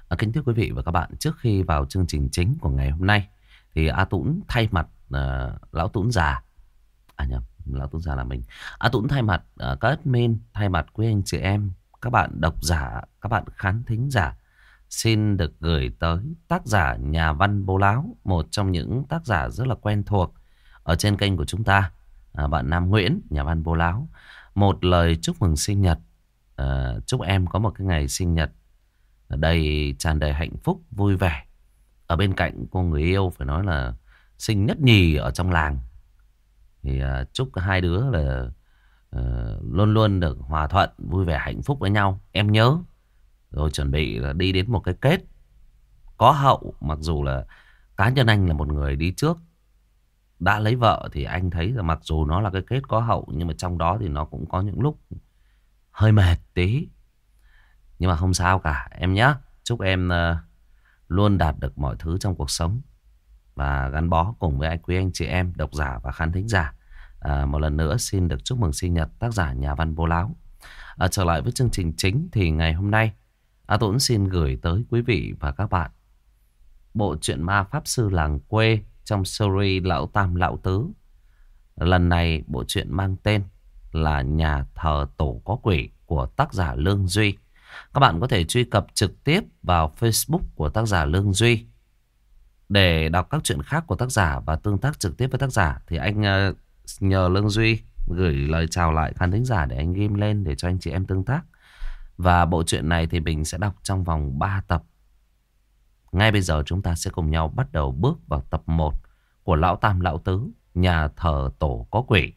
Kính thưa quý vị và các bạn, trước khi vào chương trình chính của ngày hôm nay thì A Tũng thay mặt Lão Tũng già, nhầm, Lão Tũng già là mình. A Tũng thay mặt các admin, thay mặt quý anh chị em, các bạn độc giả, các bạn khán thính giả xin được gửi tới tác giả nhà văn Bố Láo, một trong những tác giả rất là quen thuộc ở trên kênh của chúng ta, bạn Nam Nguyễn, nhà văn Bố Láo, một lời chúc mừng sinh nhật. Chúc em có một cái ngày sinh nhật tràn đầy hạnh phúc, vui vẻ. Ở bên cạnh cô người yêu phải nói là xinh nhất nhì ở trong làng. Thì chúc hai đứa là luôn luôn được hòa thuận, vui vẻ, hạnh phúc với nhau. Em nhớ. Rồi chuẩn bị là đi đến một cái kết có hậu. Mặc dù là cá nhân anh là một người đi trước đã lấy vợ, thì anh thấy là mặc dù nó là cái kết có hậu, nhưng mà trong đó thì nó cũng có những lúc hơi mệt tí. Nhưng mà không sao cả em nhé. Chúc em luôn đạt được mọi thứ trong cuộc sống và gắn bó cùng với quý anh chị em độc giả và khán thính giả. Một lần nữa xin được chúc mừng sinh nhật tác giả nhà văn Bố Láo. Trở lại với chương trình chính thì ngày hôm nay A Tuấn xin gửi tới quý vị và các bạn bộ truyện ma Pháp Sư Làng Quê trong series Lão Tam Lão Tứ. Lần này bộ truyện mang tên là Nhà Thờ Tổ Có Quỷ của tác giả Lương Duy. Các bạn có thể truy cập trực tiếp vào Facebook của tác giả Lương Duy để đọc các chuyện khác của tác giả và tương tác trực tiếp với tác giả. Thì anh nhờ Lương Duy gửi lời chào lại khán thính giả để anh ghim lên để cho anh chị em tương tác. Và bộ truyện này thì mình sẽ đọc trong vòng 3 tập. Ngay bây giờ chúng ta sẽ cùng nhau bắt đầu bước vào tập 1 của Lão Tam Lão Tứ, Nhà Thờ Tổ Có Quỷ.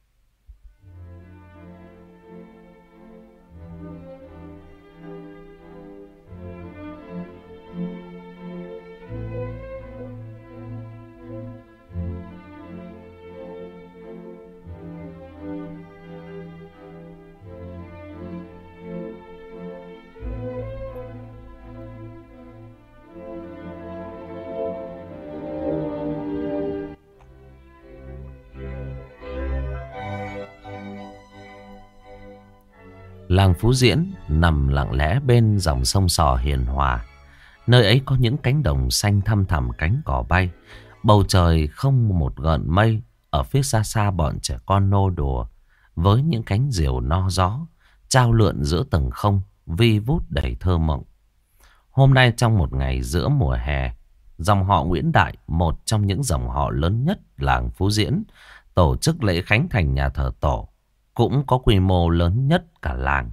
Làng Phú Diễn nằm lặng lẽ bên dòng sông Sò hiền hòa. Nơi ấy có những cánh đồng xanh thăm thẳm cánh cỏ bay. Bầu trời không một gợn mây. Ở phía xa xa bọn trẻ con nô đùa với những cánh diều no gió, trao lượn giữa tầng không, vi vút đầy thơ mộng. Hôm nay trong một ngày giữa mùa hè, dòng họ Nguyễn Đại, một trong những dòng họ lớn nhất làng Phú Diễn, tổ chức lễ khánh thành nhà thờ tổ, cũng có quy mô lớn nhất cả làng,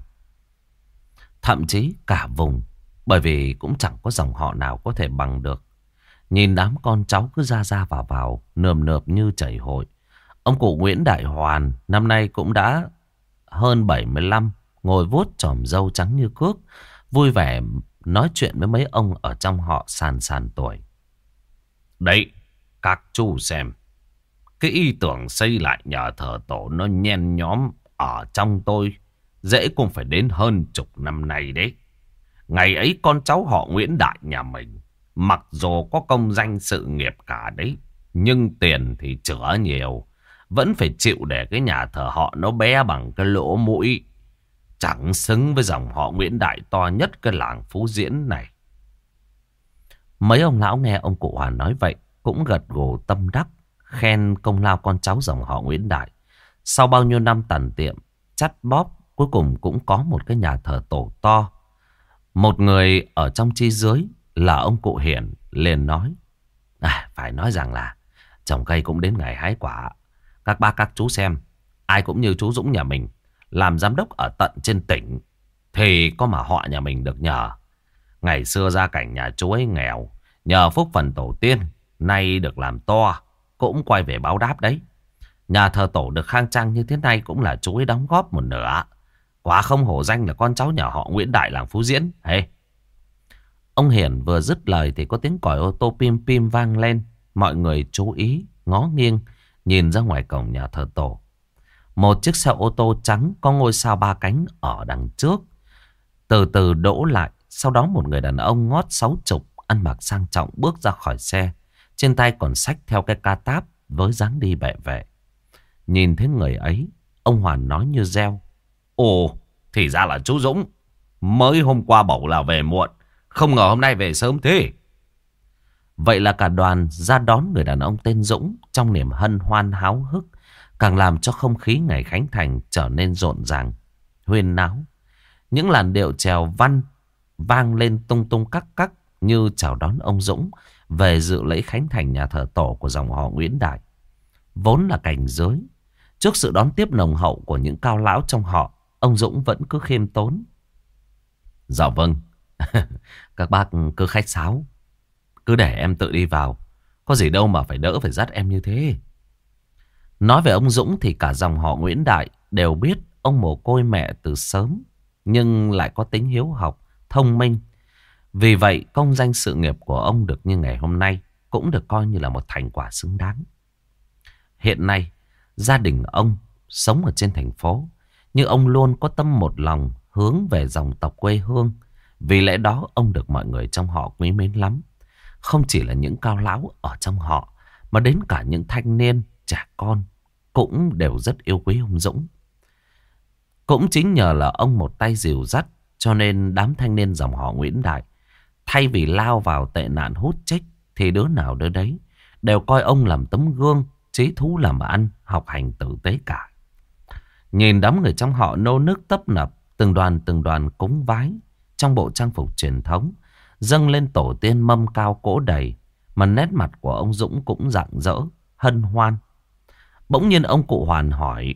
thậm chí cả vùng, bởi vì cũng chẳng có dòng họ nào có thể bằng được. Nhìn đám con cháu cứ ra ra vào, nườm nượp như chảy hội. Ông cụ Nguyễn Đại Hoàn năm nay cũng đã hơn 75, ngồi vuốt chòm râu trắng như cước, vui vẻ nói chuyện với mấy ông ở trong họ sàn sàn tuổi. Đấy, các chú xem, cái ý tưởng xây lại nhà thờ tổ nó nhen nhóm ở trong tôi dễ cũng phải đến hơn chục năm nay đấy. Ngày ấy con cháu họ Nguyễn Đại nhà mình mặc dù có công danh sự nghiệp cả đấy, nhưng tiền thì chữa nhiều, vẫn phải chịu để cái nhà thờ họ nó bé bằng cái lỗ mũi, chẳng xứng với dòng họ Nguyễn Đại to nhất cái làng Phú Diễn này. Mấy ông lão nghe ông cụ Hoàn nói vậy cũng gật gù tâm đắc, khen công lao con cháu dòng họ Nguyễn Đại. Sau bao nhiêu năm tàn tiệm, chắt bóp, cuối cùng cũng có một cái nhà thờ tổ to. Một người ở trong chi dưới là ông cụ Hiển liền nói: phải nói rằng là trồng cây cũng đến ngày hái quả. Các bác các chú xem, ai cũng như chú Dũng nhà mình, làm giám đốc ở tận trên tỉnh, thì có mà họ nhà mình được nhờ. Ngày xưa gia cảnh nhà chú ấy nghèo, nhờ phúc phần tổ tiên, nay được làm to, cũng quay về báo đáp đấy. Nhà thờ tổ được khang trang như thế này cũng là chú ấy đóng góp một nửa. Quả không hổ danh là con cháu nhà họ Nguyễn Đại làng Phú Diễn. Hey. Ông Hiển vừa dứt lời thì có tiếng còi ô tô pim pim vang lên. Mọi người chú ý, ngó nghiêng, nhìn ra ngoài cổng nhà thờ tổ. Một chiếc xe ô tô trắng có ngôi sao 3 cánh ở đằng trước từ từ đỗ lại. Sau đó một người đàn ông ngót 60, ăn mặc sang trọng bước ra khỏi xe. Trên tay còn xách theo cái ca táp với dáng đi bệ vệ. Nhìn thấy người ấy, ông Hoàn nói như reo: Ồ, thì ra là chú Dũng. Mới hôm qua bảo là về muộn, Không ngờ hôm nay về sớm thế. Vậy là cả đoàn ra đón người đàn ông tên Dũng trong niềm hân hoan háo hức, càng làm cho không khí ngày khánh thành trở nên rộn ràng, huyên náo. Những làn điệu chèo văn vang lên tung tung cắc cắc như chào đón ông Dũng về dự lễ khánh thành nhà thờ tổ của dòng họ Nguyễn Đại. Vốn là cảnh giới, trước sự đón tiếp nồng hậu của những cao lão trong họ, ông Dũng vẫn cứ khiêm tốn. Dạ vâng, các bác cứ khách sáo, cứ để em tự đi vào, có gì đâu mà phải đỡ phải dắt em như thế. Nói về ông Dũng thì cả dòng họ Nguyễn Đại đều biết ông mồ côi mẹ từ sớm, nhưng lại có tính hiếu học, thông minh. Vì vậy công danh sự nghiệp của ông được như ngày hôm nay cũng được coi như là một thành quả xứng đáng. Hiện nay gia đình ông sống ở trên thành phố, nhưng ông luôn có tâm một lòng hướng về dòng tộc quê hương. Vì lẽ đó ông được mọi người trong họ quý mến lắm. Không chỉ là những cao lão ở trong họ, mà đến cả những thanh niên, trẻ con cũng đều rất yêu quý ông Dũng. Cũng chính nhờ là ông một tay dìu dắt, cho nên đám thanh niên dòng họ Nguyễn Đại, thay vì lao vào tệ nạn hút chích, thì đứa nào đứa đấy đều coi ông làm tấm gương, chí thú làm ăn, học hành tử tế cả. Nhìn đám người trong họ nô nức tấp nập, từng đoàn cúng vái trong bộ trang phục truyền thống, dâng lên tổ tiên mâm cao cỗ đầy, mà nét mặt của ông Dũng cũng rạng rỡ, hân hoan. Bỗng nhiên ông cụ Hoàn hỏi: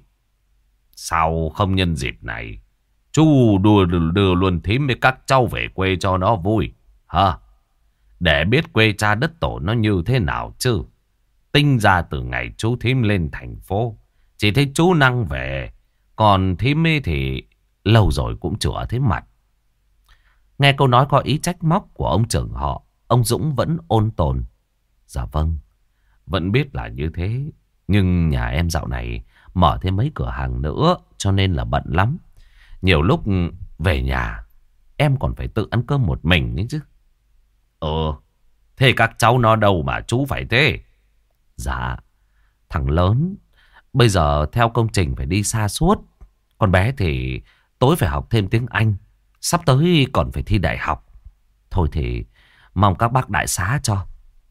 sao không nhân dịp này chú đưa luôn thím với các cháu về quê cho nó vui hả? Để biết quê cha đất tổ nó như thế nào chứ. Tính ra từ ngày chú thím lên thành phố, chỉ thấy chú Năng về, còn thím ấy thì lâu rồi cũng chưa thấy mặt. Nghe câu nói có ý trách móc của ông trưởng họ, ông Dũng vẫn ôn tồn: dạ vâng, vẫn biết là như thế, nhưng nhà em dạo này mở thêm mấy cửa hàng nữa, cho nên là bận lắm. Nhiều lúc về nhà em còn phải tự ăn cơm một mình ấy chứ. Thế các cháu nó đâu mà chú phải thế? Dạ, thằng lớn bây giờ theo công trình phải đi xa suốt, con bé thì tối phải học thêm tiếng Anh, sắp tới còn phải thi đại học. Thôi thì mong các bác đại xá cho.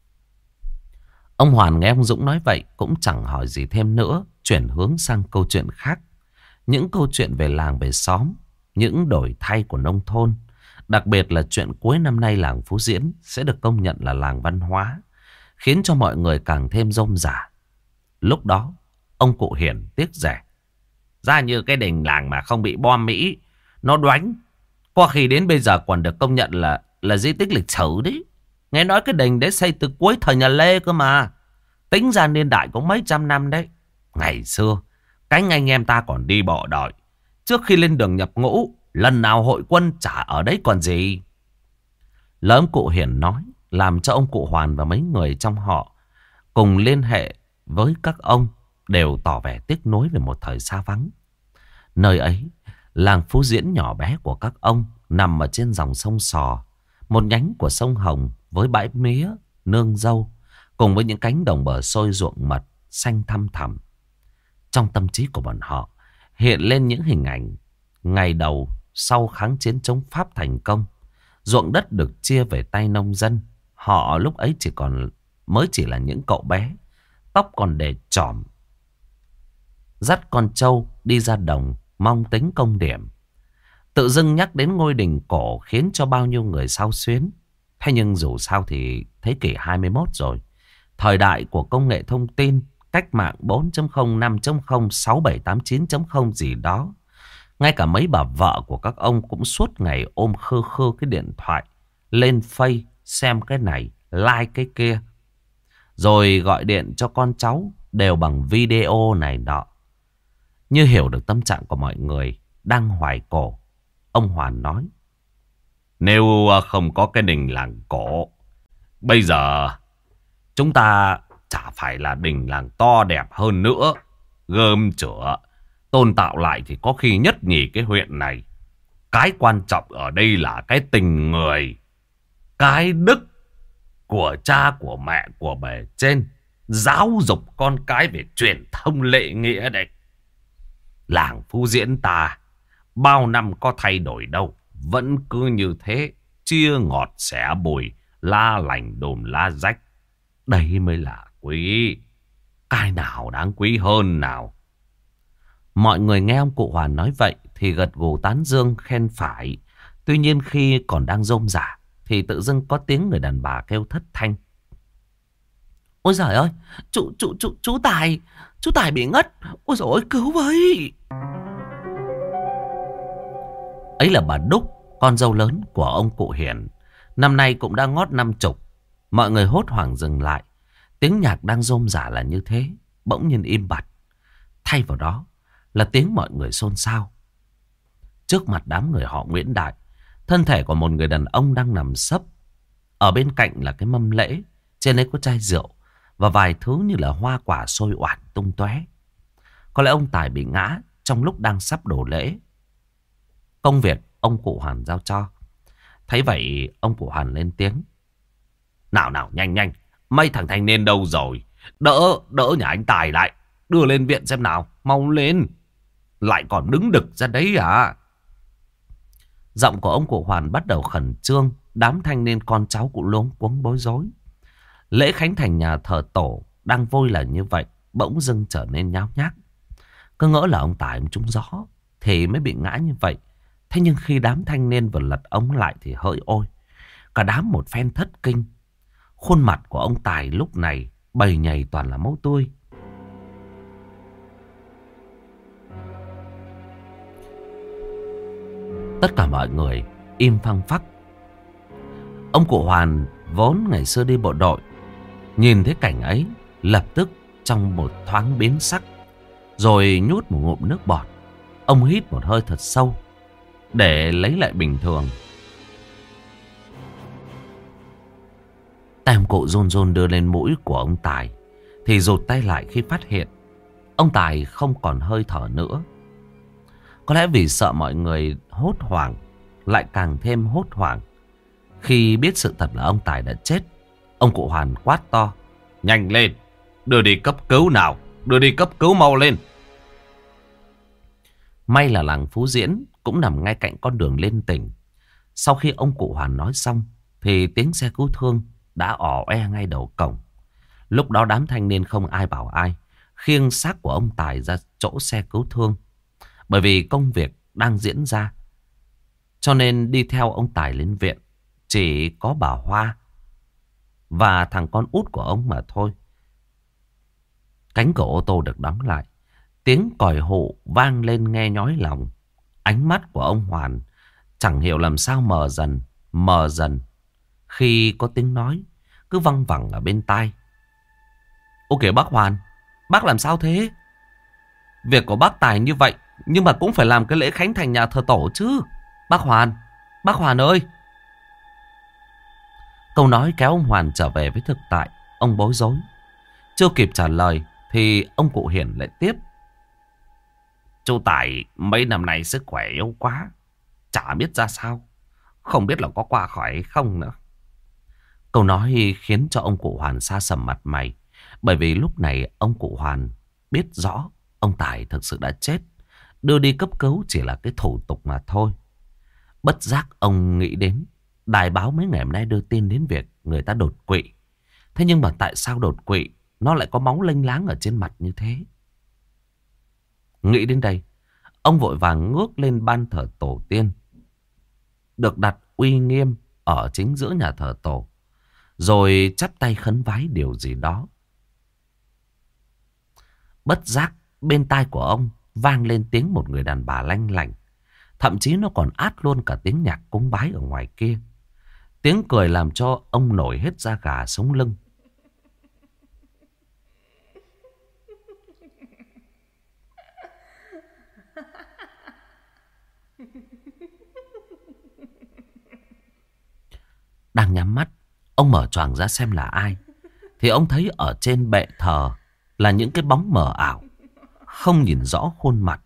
Ông Hoàn nghe ông Dũng nói vậy cũng chẳng hỏi gì thêm nữa, chuyển hướng sang câu chuyện khác. Những câu chuyện về làng về xóm, những đổi thay của nông thôn. Đặc biệt là chuyện cuối năm nay làng Phú Diễn sẽ được công nhận là làng văn hóa, khiến cho mọi người càng thêm rôm rả. Lúc đó ông cụ Hiển tiếc rẻ: ra như cái đình làng mà không bị bom Mỹ nó đánh, có khi đến bây giờ còn được công nhận là di tích lịch sử đấy. Nghe nói cái đình đấy xây từ cuối thời nhà Lê cơ mà, tính ra niên đại cũng mấy trăm năm đấy. Ngày xưa cánh anh em ta còn đi bộ đội, trước khi lên đường nhập ngũ, lần nào hội quân chả ở đấy còn gì. Lời ông cụ Hiển nói làm cho ông cụ Hoàn và mấy người trong họ cùng liên hệ với các ông đều tỏ vẻ tiếc nuối về một thời xa vắng. Nơi ấy, làng Phú Diễn nhỏ bé của các ông nằm ở trên dòng sông Sò, một nhánh của sông Hồng với bãi mía, nương dâu, cùng với những cánh đồng bờ xôi ruộng mật xanh thăm thẳm. Trong tâm trí của bọn họ hiện lên những hình ảnh ngày đầu sau kháng chiến chống Pháp thành công. Ruộng đất được chia về tay nông dân. Họ lúc ấy mới chỉ là những cậu bé, tóc còn để chỏm, dắt con trâu đi ra đồng mong tính công điểm. Tự dưng nhắc đến ngôi đình cổ khiến cho bao nhiêu người xao xuyến. Thế nhưng dù sao thì thế kỷ 21 rồi, thời đại của công nghệ thông tin, cách mạng 4.0, 5.0, 6, 7, 8, 9.0 gì đó. Ngay cả mấy bà vợ của các ông cũng suốt ngày ôm khư khư cái điện thoại lên Face xem cái này, like cái kia, rồi gọi điện cho con cháu đều bằng video này nọ. Như hiểu được tâm trạng của mọi người đang hoài cổ, ông Hoàn nói: nếu không có cái đình làng cổ, bây giờ chúng ta chả phải là đình làng to đẹp hơn nữa, gom chữa tôn tạo lại thì có khi nhất nhì cái huyện này. Cái quan trọng ở đây là cái tình người, cái đức của cha của mẹ của bề trên, giáo dục con cái về truyền thông lễ nghĩa đấy. Làng Phú Diễn ta bao năm có thay đổi đâu, vẫn cứ như thế, chia ngọt xẻ bùi, la lành đùm la rách. Đấy mới là quý. Cái nào đáng quý hơn nào? Mọi người nghe ông cụ Hoàn nói vậy thì gật gù tán dương khen phải. Tuy nhiên khi còn đang rôm rả thì tự dưng có tiếng người đàn bà kêu thất thanh. Ôi giời ơi, chú Tài bị ngất. Ôi giời ơi, cứu với. Ấy là bà Đúc, con dâu lớn của ông cụ Hiển. Năm nay cũng đã ngót 50. Mọi người hốt hoảng dừng lại. Tiếng nhạc đang rôm rả là như thế, bỗng nhiên im bặt. Thay vào đó là tiếng mọi người xôn xao. Trước mặt đám người họ Nguyễn Đại, thân thể của một người đàn ông đang nằm sấp. Ở bên cạnh là cái mâm lễ, trên ấy có chai rượu và vài thứ như là hoa quả xôi oản tung tóe. Có lẽ ông Tài bị ngã trong lúc đang sắp đổ lễ. Công việc ông cụ Hoàn giao cho. Thấy vậy ông cụ Hoàn lên tiếng. Nào nào, nhanh nhanh, mấy thằng thanh niên đâu rồi? Đỡ nhà anh Tài lại, đưa lên viện xem nào, mau lên. Lại còn đứng đực ra đấy à? Giọng của ông cụ Hoàn bắt đầu khẩn trương. Đám thanh niên con cháu cũng luống cuống bối rối. Lễ khánh thành nhà thờ tổ đang vui là như vậy, bỗng dưng trở nên nháo nhác. Cứ ngỡ là ông Tài ông trúng gió thì mới bị ngã như vậy. Thế nhưng khi đám thanh niên vừa lật ống lại thì hỡi ôi, cả đám một phen thất kinh. Khuôn mặt của ông Tài lúc này bầy nhầy toàn là máu tươi. Tất cả mọi người im phăng phắc. Ông cụ Hoàn vốn ngày xưa đi bộ đội, nhìn thấy cảnh ấy lập tức trong một thoáng biến sắc, rồi nhút một ngụm nước bọt. Ông hít một hơi thật sâu để lấy lại bình thường. Tay ông cụ run run đưa lên mũi của ông Tài thì rụt tay lại khi phát hiện ông Tài không còn hơi thở nữa. Có lẽ vì sợ mọi người hốt hoảng, lại càng thêm hốt hoảng khi biết sự thật là ông Tài đã chết. Ông cụ Hoàn quát to. Nhanh lên, đưa đi cấp cứu nào, đưa đi cấp cứu mau lên. May là làng Phú Diễn cũng nằm ngay cạnh con đường lên tỉnh. Sau khi ông cụ Hoàn nói xong thì tiếng xe cứu thương đã ò e ngay đầu cổng. Lúc đó đám thanh niên không ai bảo ai, khiêng xác của ông Tài ra chỗ xe cứu thương. Bởi vì công việc đang diễn ra, cho nên đi theo ông Tài lên viện chỉ có bà Hoa và thằng con út của ông mà thôi. Cánh cửa ô tô được đóng lại. Tiếng còi hụ vang lên nghe nhói lòng. Ánh mắt của ông Hoàn chẳng hiểu làm sao mờ dần khi có tiếng nói cứ văng vẳng ở bên tai. Ô kìa bác Hoàn, bác làm sao thế? Việc của bác Tài như vậy, nhưng mà cũng phải làm cái lễ khánh thành nhà thờ tổ chứ. Bác Hoàn ơi. Câu nói kéo ông Hoàn trở về với thực tại. Ông bối rối. Chưa kịp trả lời thì ông cụ Hiển lại tiếp. Chú Tài mấy năm nay sức khỏe yếu quá, chả biết ra sao, không biết là có qua khỏi hay không nữa. Câu nói khiến cho ông cụ Hoàn sa sầm mặt mày. Bởi vì lúc này ông cụ Hoàn biết rõ ông Tài thực sự đã chết. Đưa đi cấp cứu chỉ là cái thủ tục mà thôi. Bất giác ông nghĩ đến đài báo mấy ngày hôm nay đưa tin đến việc người ta đột quỵ. Thế nhưng mà tại sao đột quỵ nó lại có máu lênh láng ở trên mặt như thế? Nghĩ đến đây, ông vội vàng ngước lên ban thờ tổ tiên được đặt uy nghiêm ở chính giữa nhà thờ tổ, rồi chắp tay khấn vái điều gì đó. Bất giác bên tai của ông vang lên tiếng một người đàn bà lanh lảnh. Thậm chí nó còn át luôn cả tiếng nhạc cúng bái ở ngoài kia. Tiếng cười làm cho ông nổi hết da gà sống lưng. Đang nhắm mắt, ông mở choàng ra xem là ai. Thì ông thấy ở trên bệ thờ là những cái bóng mờ ảo, không nhìn rõ khuôn mặt.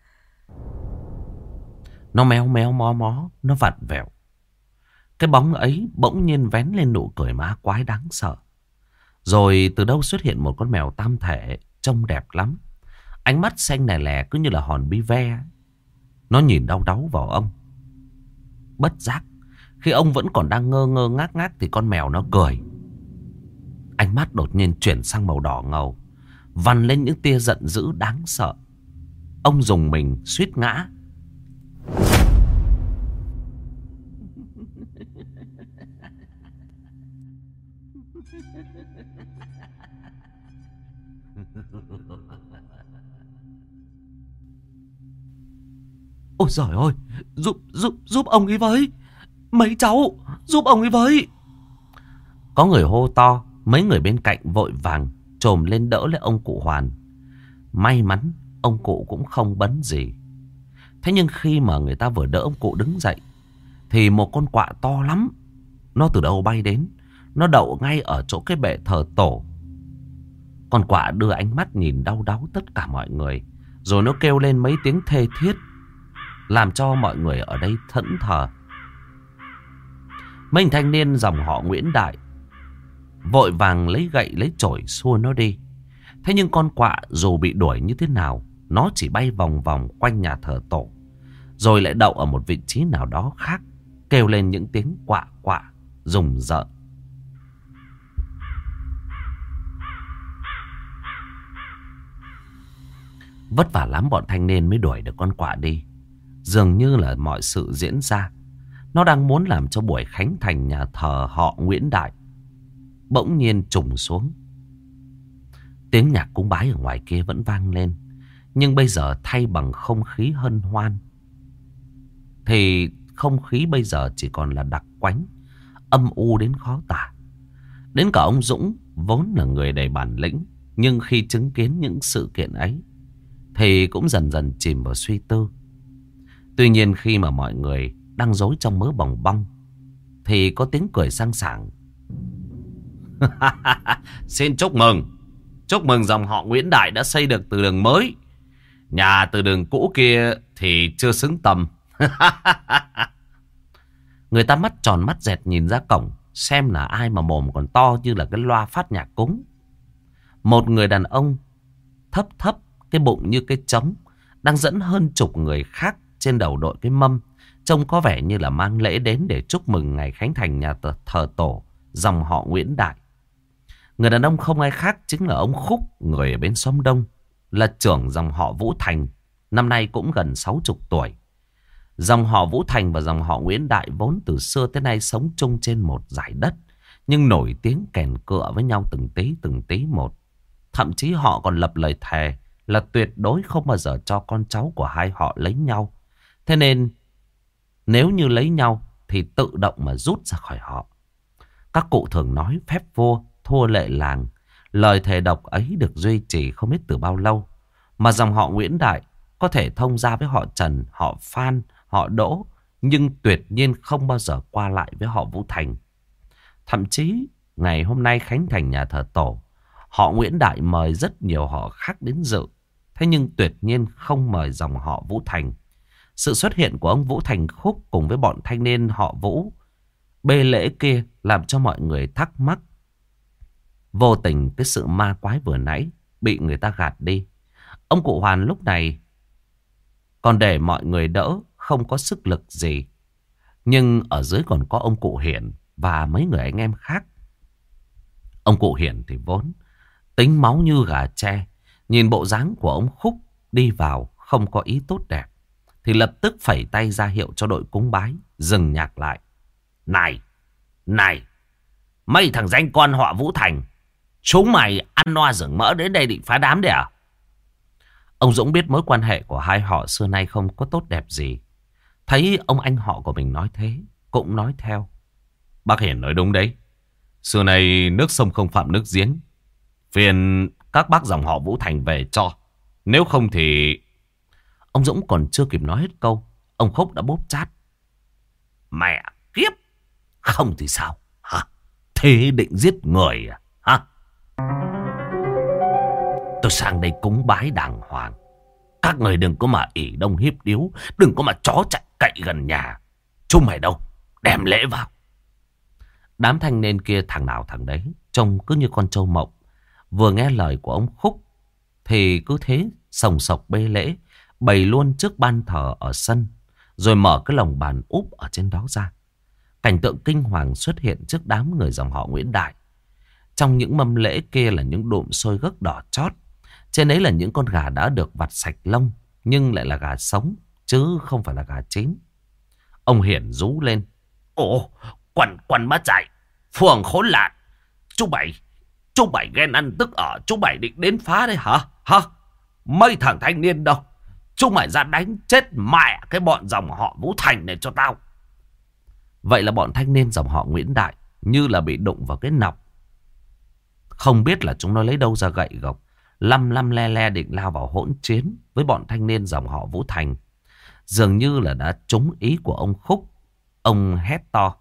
Nó méo méo mó mó, nó vặn vẹo. Cái bóng ấy bỗng nhiên vén lên nụ cười ma quái đáng sợ. Rồi từ đâu xuất hiện một con mèo tam thể trông đẹp lắm. Ánh mắt xanh nè lè cứ như là hòn bi ve. Nó nhìn đau đáu vào ông. Bất giác Khi ông vẫn còn đang ngơ ngơ ngác ngác thì con mèo nó cười. Ánh mắt đột nhiên chuyển sang màu đỏ ngầu, vằn lên những tia giận dữ đáng sợ. Ông dùng mình suýt ngã. Ôi giời ơi, giúp ông ấy với. Mấy cháu, giúp ông ấy với. Có người hô to. Mấy người bên cạnh vội vàng chồm lên đỡ lấy ông cụ Hoàn. May mắn ông cụ cũng không bấn gì. Thế nhưng khi mà người ta vừa đỡ ông cụ đứng dậy thì một con quạ to lắm, nó từ đâu bay đến, nó đậu ngay ở chỗ cái bệ thờ tổ. Con quạ đưa ánh mắt nhìn đau đáu tất cả mọi người, rồi nó kêu lên mấy tiếng thê thiết, làm cho mọi người ở đây thẫn thờ. Mấy anh thanh niên dòng họ Nguyễn Đại vội vàng lấy gậy lấy chổi xua nó đi. Thế nhưng con quạ dù bị đuổi như thế nào, nó chỉ bay vòng vòng quanh nhà thờ tổ, rồi lại đậu ở một vị trí nào đó khác, kêu lên những tiếng quạ quạ rùng rợn. Vất vả lắm bọn thanh niên mới đuổi được con quạ đi. Dường như là mọi sự diễn ra, nó đang muốn làm cho buổi khánh thành nhà thờ họ Nguyễn Đại bỗng nhiên trùng xuống. Tiếng nhạc cúng bái ở ngoài kia vẫn vang lên, nhưng bây giờ thay bằng không khí hân hoan thì không khí bây giờ chỉ còn là đặc quánh, âm u đến khó tả. Đến cả ông Dũng vốn là người đầy bản lĩnh, nhưng khi chứng kiến những sự kiện ấy thì cũng dần dần chìm vào suy tư. Tuy nhiên khi mà mọi người đang rối trong mớ bòng bong thì có tiếng cười sang sảng. Xin chúc mừng. Chúc mừng dòng họ Nguyễn Đại đã xây được từ đường mới. Nhà từ đường cũ kia thì chưa xứng tầm. Người ta mắt tròn mắt dẹt nhìn ra cổng, xem là ai mà mồm còn to như là cái loa phát nhạc cúng. Một người đàn ông thấp thấp, cái bụng như cái trống, đang dẫn hơn chục người khác trên đầu đội cái mâm, trông có vẻ như là mang lễ đến để chúc mừng ngày khánh thành nhà thờ tổ dòng họ Nguyễn Đại. Người đàn ông không ai khác chính là ông Khúc, người ở bên xóm Đông, là trưởng dòng họ Vũ Thành, năm nay cũng gần 60 tuổi. Dòng họ Vũ Thành và dòng họ Nguyễn Đại vốn từ xưa tới nay sống chung trên một dải đất, nhưng nổi tiếng kèn cựa với nhau từng tí một. Thậm chí họ còn lập lời thề là tuyệt đối không bao giờ cho con cháu của hai họ lấy nhau. Thế nên nếu như lấy nhau thì tự động mà rút ra khỏi họ. Các cụ thường nói phép vua thua lệ làng. Lời thề độc ấy được duy trì không biết từ bao lâu, mà dòng họ Nguyễn Đại có thể thông gia với họ Trần, họ Phan, họ Đỗ, nhưng tuyệt nhiên không bao giờ qua lại với họ Vũ Thành. Thậm chí ngày hôm nay khánh thành nhà thờ tổ, họ Nguyễn Đại mời rất nhiều họ khác đến dự, thế nhưng tuyệt nhiên không mời dòng họ Vũ Thành. Sự xuất hiện của ông Vũ Thành Khúc cùng với bọn thanh niên họ Vũ bê lễ kia làm cho mọi người thắc mắc. Vô tình cái sự ma quái vừa nãy bị người ta gạt đi. Ông cụ Hoàn lúc này còn để mọi người đỡ, không có sức lực gì. Nhưng ở dưới còn có ông cụ Hiển và mấy người anh em khác. Ông cụ Hiển thì vốn tính máu như gà tre, nhìn bộ dáng của ông Khúc đi vào không có ý tốt đẹp thì lập tức phẩy tay ra hiệu cho đội cúng bái dừng nhạc lại. Này, mấy thằng danh con họ Vũ Thành, chúng mày ăn no rừng mỡ đến đây định phá đám đấy à? Ông Dũng biết mối quan hệ của hai họ xưa nay không có tốt đẹp gì. Thấy ông anh họ của mình nói thế, cũng nói theo. Bác Hiển nói đúng đấy. Xưa nay nước sông không phạm nước giếng. Phiền các bác dòng họ Vũ Thành về cho. Nếu không thì... Ông Dũng còn chưa kịp nói hết câu, ông Khúc đã bóp chát. Mẹ kiếp, không thì sao hả? Thế định giết người à hả? Tôi sang đây cúng bái đàng hoàng, các người đừng có mà ỷ đông hiếp điếu, đừng có mà chó chạy cậy gần nhà. Chúng mày đâu, đem lễ vào. Đám thanh niên kia thằng nào thằng đấy, trông cứ như con trâu mộng. Vừa nghe lời của ông Khúc thì cứ thế sồng sộc bê lễ, bày luôn trước ban thờ ở sân, rồi mở cái lồng bàn úp ở trên đó ra. Cảnh tượng kinh hoàng xuất hiện trước đám người dòng họ Nguyễn Đại. Trong những mâm lễ kia là những đụm xôi gấc đỏ chót. Trên ấy là những con gà đã được vặt sạch lông, nhưng lại là gà sống, chứ không phải là gà chín. Ông Hiển rú lên. Ồ, quần mất dạy, phường khốn nạn. Chú Bảy ghen ăn tức ở, chú Bảy định đến phá đấy hả? Hả? Mấy thằng thanh niên đâu? Chú mày ra đánh chết mẹ cái bọn dòng họ Vũ Thành này cho tao. Vậy là bọn thanh niên dòng họ Nguyễn Đại như là bị đụng vào cái nọc. Không biết là chúng nó lấy đâu ra gậy gộc, lăm le le định lao vào hỗn chiến với bọn thanh niên dòng họ Vũ Thành. Dường như là đã trúng ý của ông Khúc. Ông hét to.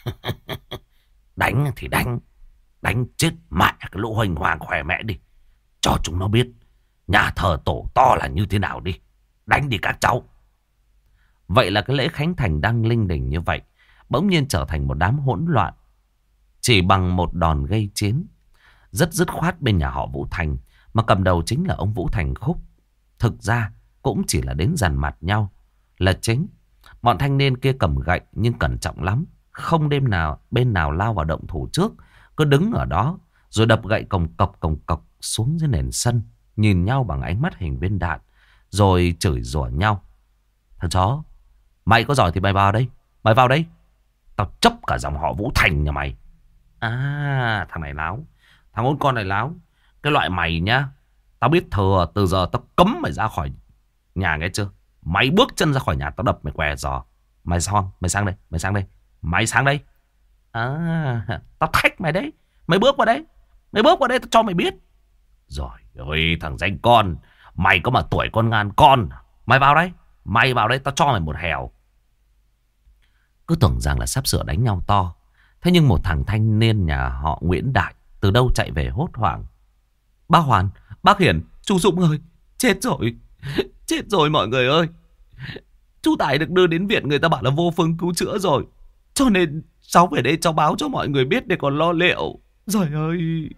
Đánh thì đánh. Đánh chết mẹ cái lũ huỳnh hoàng khỏe mẹ đi. Cho chúng nó biết nhà thờ tổ to là như thế nào đi. Đánh đi các cháu. Vậy là cái lễ khánh thành đang linh đình như vậy bỗng nhiên trở thành một đám hỗn loạn. Chỉ bằng một đòn gây chiến rất dứt khoát bên nhà họ Vũ Thành, mà cầm đầu chính là ông Vũ Thành Khúc. Thực ra cũng chỉ là đến dằn mặt nhau là chính. Bọn thanh niên kia cầm gậy nhưng cẩn trọng lắm, không đêm nào bên nào lao vào động thủ trước, cứ đứng ở đó rồi đập gậy cồng cọc xuống dưới nền sân, nhìn nhau bằng ánh mắt hình viên đạn, rồi chửi rủa nhau. Thằng chó, mày có giỏi thì mày vào đây, mày vào đây, tao chấp cả dòng họ Vũ Thành nhà mày. À, thằng này láo, thằng ôn con này láo. Cái loại mày nhá, tao biết thừa, từ giờ tao cấm mày ra khỏi nhà nghe chưa? Mày bước chân ra khỏi nhà tao đập mày què giò. Mày sao không? Mày sang đây, mày sang đây, mày sang đây. À, tao thách mày đấy. Mày bước vào đây, mày bước vào đây tao cho mày biết. Rồi ơi thằng danh con, mày có mà tuổi con ngàn con. Mày vào đây, mày vào đây tao cho mày một hèo. Cứ tưởng rằng là sắp sửa đánh nhau to. Thế nhưng một thằng thanh niên nhà họ Nguyễn Đại từ đâu chạy về hốt hoảng. Bác Hoàn, bác Hiển, chú Dũng ơi, chết rồi. Chết rồi mọi người ơi. Chú Tài được đưa đến viện, người ta bảo là vô phương cứu chữa rồi. Cho nên cháu về đây cháu báo cho mọi người biết để còn lo liệu. Trời ơi.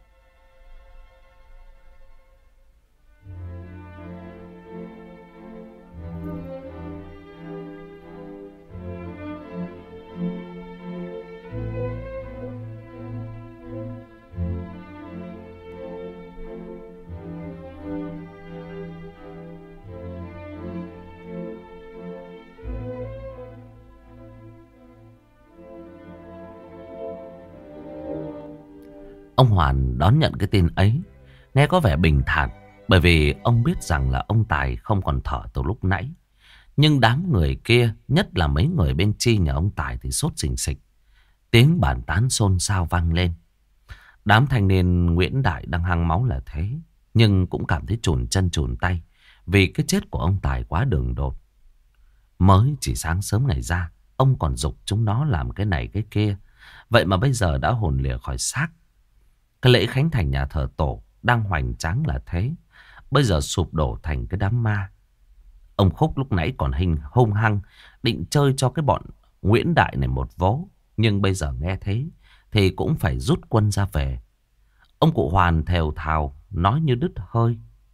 Ông Hoàn đón nhận cái tin ấy nghe có vẻ bình thản, bởi vì ông biết rằng là ông Tài không còn thở từ lúc nãy. Nhưng đám người kia, nhất là mấy người bên chi nhà ông Tài thì sốt sình sịch. Tiếng bàn tán xôn xao vang lên. Đám thanh niên Nguyễn Đại đang hăng máu là thế, nhưng cũng cảm thấy chùn chân chùn tay vì cái chết của ông Tài quá đường đột. Mới chỉ sáng sớm ngày ra, ông còn giục chúng nó làm cái này cái kia. Vậy mà bây giờ đã hồn lìa khỏi xác. Cái lễ khánh thành nhà thờ tổ đang hoành tráng là thế, bây giờ sụp đổ thành cái đám ma. Ông Khúc lúc nãy còn hung hăng định chơi cho cái bọn Nguyễn Đại này một vố, nhưng bây giờ nghe thế thì cũng phải rút quân ra về. Ông cụ Hoàn thều thào nói như đứt hơi.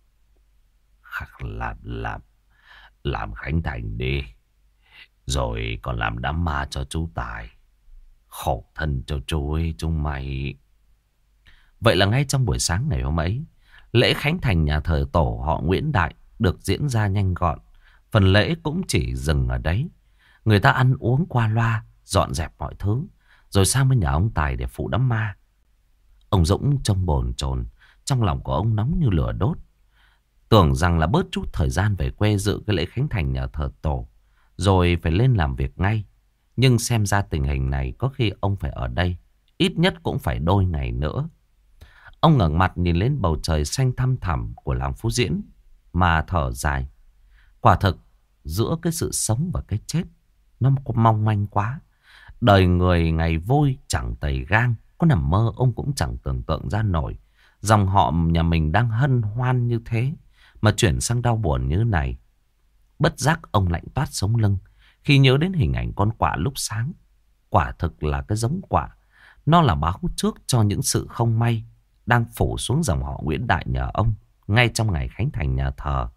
Làm khánh thành đi, rồi còn làm đám ma cho chú Tài. Khổ thân cho chú ấy chúng mày. Vậy là ngay trong buổi sáng ngày hôm ấy, lễ khánh thành nhà thờ tổ họ Nguyễn Đại được diễn ra nhanh gọn. Phần lễ cũng chỉ dừng ở đấy. Người ta ăn uống qua loa, dọn dẹp mọi thứ, rồi sang bên nhà ông Tài để phụ đám ma. Ông Dũng trông bồn chồn, trong lòng của ông nóng như lửa đốt. Tưởng rằng là bớt chút thời gian về quê dự cái lễ khánh thành nhà thờ tổ, rồi phải lên làm việc ngay. Nhưng xem ra tình hình này có khi ông phải ở đây ít nhất cũng phải đôi ngày nữa. Ông ngẩng mặt nhìn lên bầu trời xanh thăm thẳm của làng Phú Diễn mà thở dài. Quả thực giữa cái sự sống và cái chết nó mong manh quá. Đời người ngày vui chẳng tày gang, có nằm mơ ông cũng chẳng tưởng tượng ra nổi. Dòng họ nhà mình đang hân hoan như thế mà chuyển sang đau buồn như này. Bất giác ông lạnh toát sống lưng khi nhớ đến hình ảnh con quạ lúc sáng. Quả thực là cái giống quạ. Nó là báo trước cho những sự không may đang phủ xuống dòng họ Nguyễn Đại nhà ông ngay trong ngày khánh thành nhà thờ.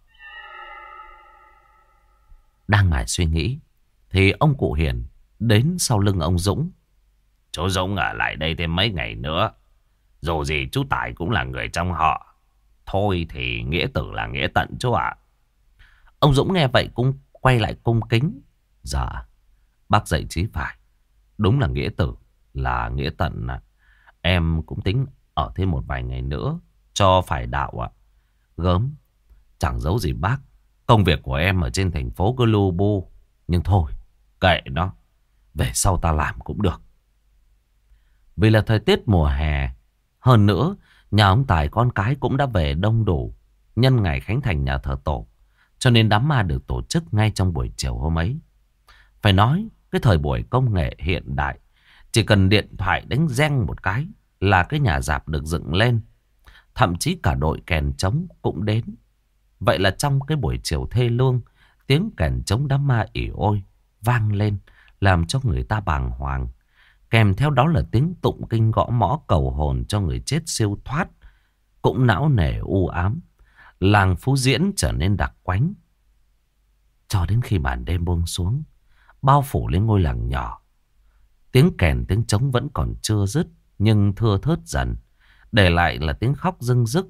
Đang mải suy nghĩ thì ông cụ Hiền đến sau lưng ông Dũng Chú Dũng ở lại đây thêm mấy ngày nữa. Dù gì chú Tài cũng là người trong họ. Thôi thì nghĩa tử là nghĩa tận chú ạ. Ông Dũng nghe vậy cũng quay lại cung kính. Dạ, bác dạy chí phải. Đúng là nghĩa tử là nghĩa tận. Em cũng tính ở thêm một vài ngày nữa cho phải đạo ạ. Gớm, chẳng giấu gì bác. Công việc của em ở trên thành phố cứ lu bu. Nhưng thôi, kệ nó. Về sau ta làm cũng được. Vì là thời tiết mùa hè. Hơn nữa, nhà ông Tài con cái cũng đã về đông đủ. Nhân ngày khánh thành nhà thờ tổ. Cho nên đám ma được tổ chức ngay trong buổi chiều hôm ấy. Phải nói, cái thời buổi công nghệ hiện đại, chỉ cần điện thoại đánh reng một cái là cái nhà rạp được dựng lên. Thậm chí cả đội kèn trống cũng đến. Vậy là trong cái buổi chiều thê lương, tiếng kèn trống đám ma ỉ ôi vang lên, làm cho người ta bàng hoàng. Kèm theo đó là tiếng tụng kinh gõ mõ cầu hồn cho người chết siêu thoát, cũng não nề u ám. Làng Phú Diễn trở nên đặc quánh. Cho đến khi màn đêm buông xuống, bao phủ lên ngôi làng nhỏ. Tiếng kèn tiếng trống vẫn còn chưa dứt, nhưng thưa thớt dần, để lại là tiếng khóc rưng rức.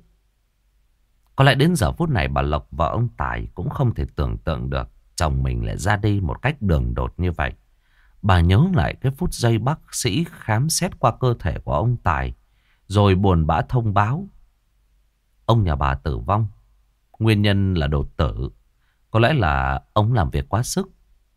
Có lẽ đến giờ phút này bà Lộc và ông Tài cũng không thể tưởng tượng được chồng mình lại ra đi một cách đường đột như vậy. Bà nhớ lại cái phút giây bác sĩ khám xét qua cơ thể của ông Tài, rồi buồn bã thông báo ông nhà bà tử vong. Nguyên nhân là đột tử. Có lẽ là ông làm việc quá sức.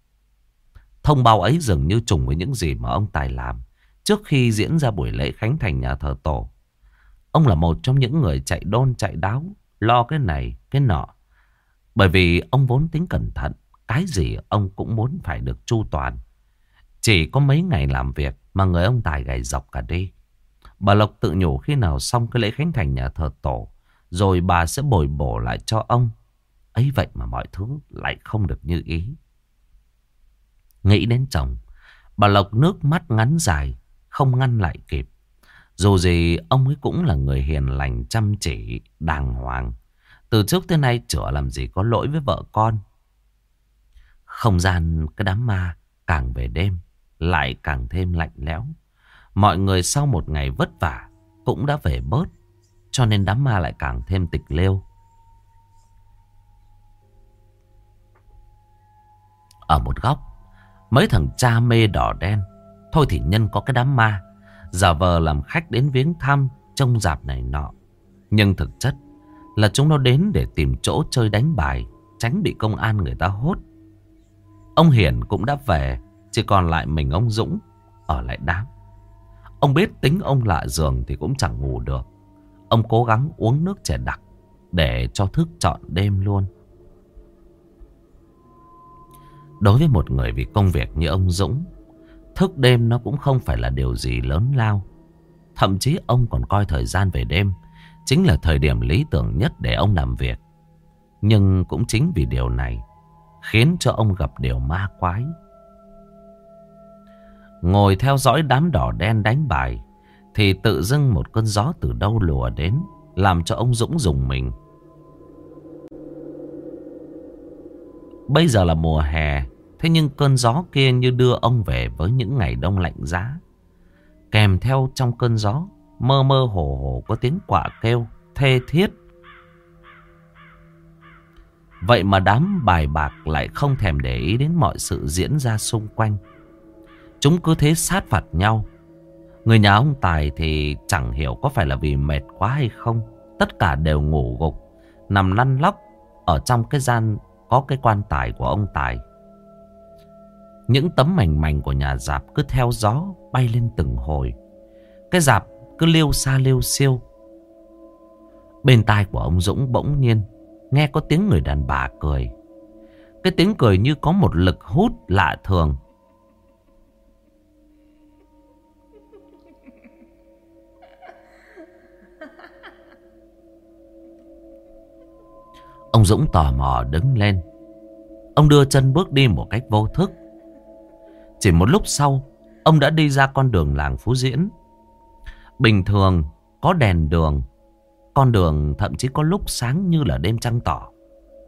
Thông báo ấy dường như trùng với những gì mà ông Tài làm trước khi diễn ra buổi lễ khánh thành nhà thờ tổ. Ông là một trong những người chạy đôn chạy đáo, lo cái này cái nọ. Bởi vì ông vốn tính cẩn thận, cái gì ông cũng muốn phải được chu toàn. Chỉ có mấy ngày làm việc mà người ông Tài gầy dọc cả đi. Bà Lộc tự nhủ khi nào xong cái lễ khánh thành nhà thờ tổ, rồi bà sẽ bồi bổ lại cho ông. Ấy vậy mà mọi thứ lại không được như ý. Nghĩ đến chồng, bà Lộc nước mắt ngắn dài, không ngăn lại kịp. Dù gì ông ấy cũng là người hiền lành, chăm chỉ, đàng hoàng. Từ trước tới nay chửa làm gì có lỗi với vợ con. Không gian cái đám ma càng về đêm lại càng thêm lạnh lẽo. Mọi người sau một ngày vất vả cũng đã về bớt, cho nên đám ma lại càng thêm tịch liêu. Ở một góc, mấy thằng cha mê đỏ đen thôi thì nhân có cái đám ma, giả vờ làm khách đến viếng thăm, trông rạp này nọ. Nhưng thực chất là chúng nó đến để tìm chỗ chơi đánh bài, tránh bị công an người ta hốt. Ông Hiển cũng đã về, chỉ còn lại mình ông Dũng ở lại đám. Ông biết tính ông lạ giường thì cũng chẳng ngủ được. Ông cố gắng uống nước chè đặc để cho thức trọn đêm luôn. Đối với một người vì công việc như ông Dũng, thức đêm nó cũng không phải là điều gì lớn lao. Thậm chí ông còn coi thời gian về đêm chính là thời điểm lý tưởng nhất để ông làm việc. Nhưng cũng chính vì điều này khiến cho ông gặp điều ma quái. Ngồi theo dõi đám đỏ đen đánh bài thì tự dưng một cơn gió từ đâu lùa đến, làm cho ông Dũng rùng mình. Bây giờ là mùa hè, thế nhưng cơn gió kia như đưa ông về với những ngày đông lạnh giá. Kèm theo trong cơn gió, mơ mơ hồ hồ có tiếng quạ kêu thê thiết. Vậy mà đám bài bạc lại không thèm để ý đến mọi sự diễn ra xung quanh. Chúng cứ thế sát phạt nhau. Người nhà ông Tài thì chẳng hiểu có phải là vì mệt quá hay không, tất cả đều ngủ gục, nằm lăn lóc ở trong cái gian có cái quan tài của ông Tài. Những tấm mảnh mảnh của nhà rạp cứ theo gió bay lên từng hồi. Cái rạp cứ liêu xa liêu xiêu. Bên tai của ông Dũng bỗng nhiên nghe có tiếng người đàn bà cười. Cái tiếng cười như có một lực hút lạ thường. Ông Dũng tò mò đứng lên. Ông đưa chân bước đi một cách vô thức. Chỉ một lúc sau, ông đã đi ra con đường làng Phú Diễn. Bình thường có đèn đường, con đường thậm chí có lúc sáng như là đêm trăng tỏ.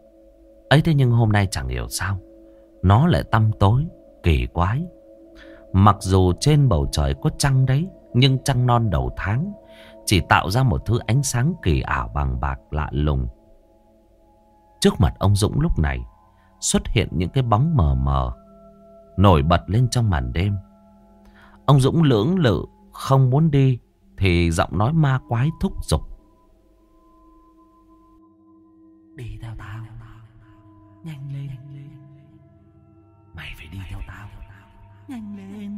Ấy thế nhưng hôm nay chẳng hiểu sao nó lại tăm tối, kỳ quái. Mặc dù trên bầu trời có trăng đấy, nhưng trăng non đầu tháng chỉ tạo ra một thứ ánh sáng kỳ ảo bằng bạc lạ lùng. Trước mặt ông Dũng lúc này xuất hiện những cái bóng mờ mờ nổi bật lên trong màn đêm. Ông Dũng lưỡng lự không muốn đi thì giọng nói ma quái thúc giục: "Đi theo tao, nhanh lên. Mày phải đi theo tao, nhanh lên."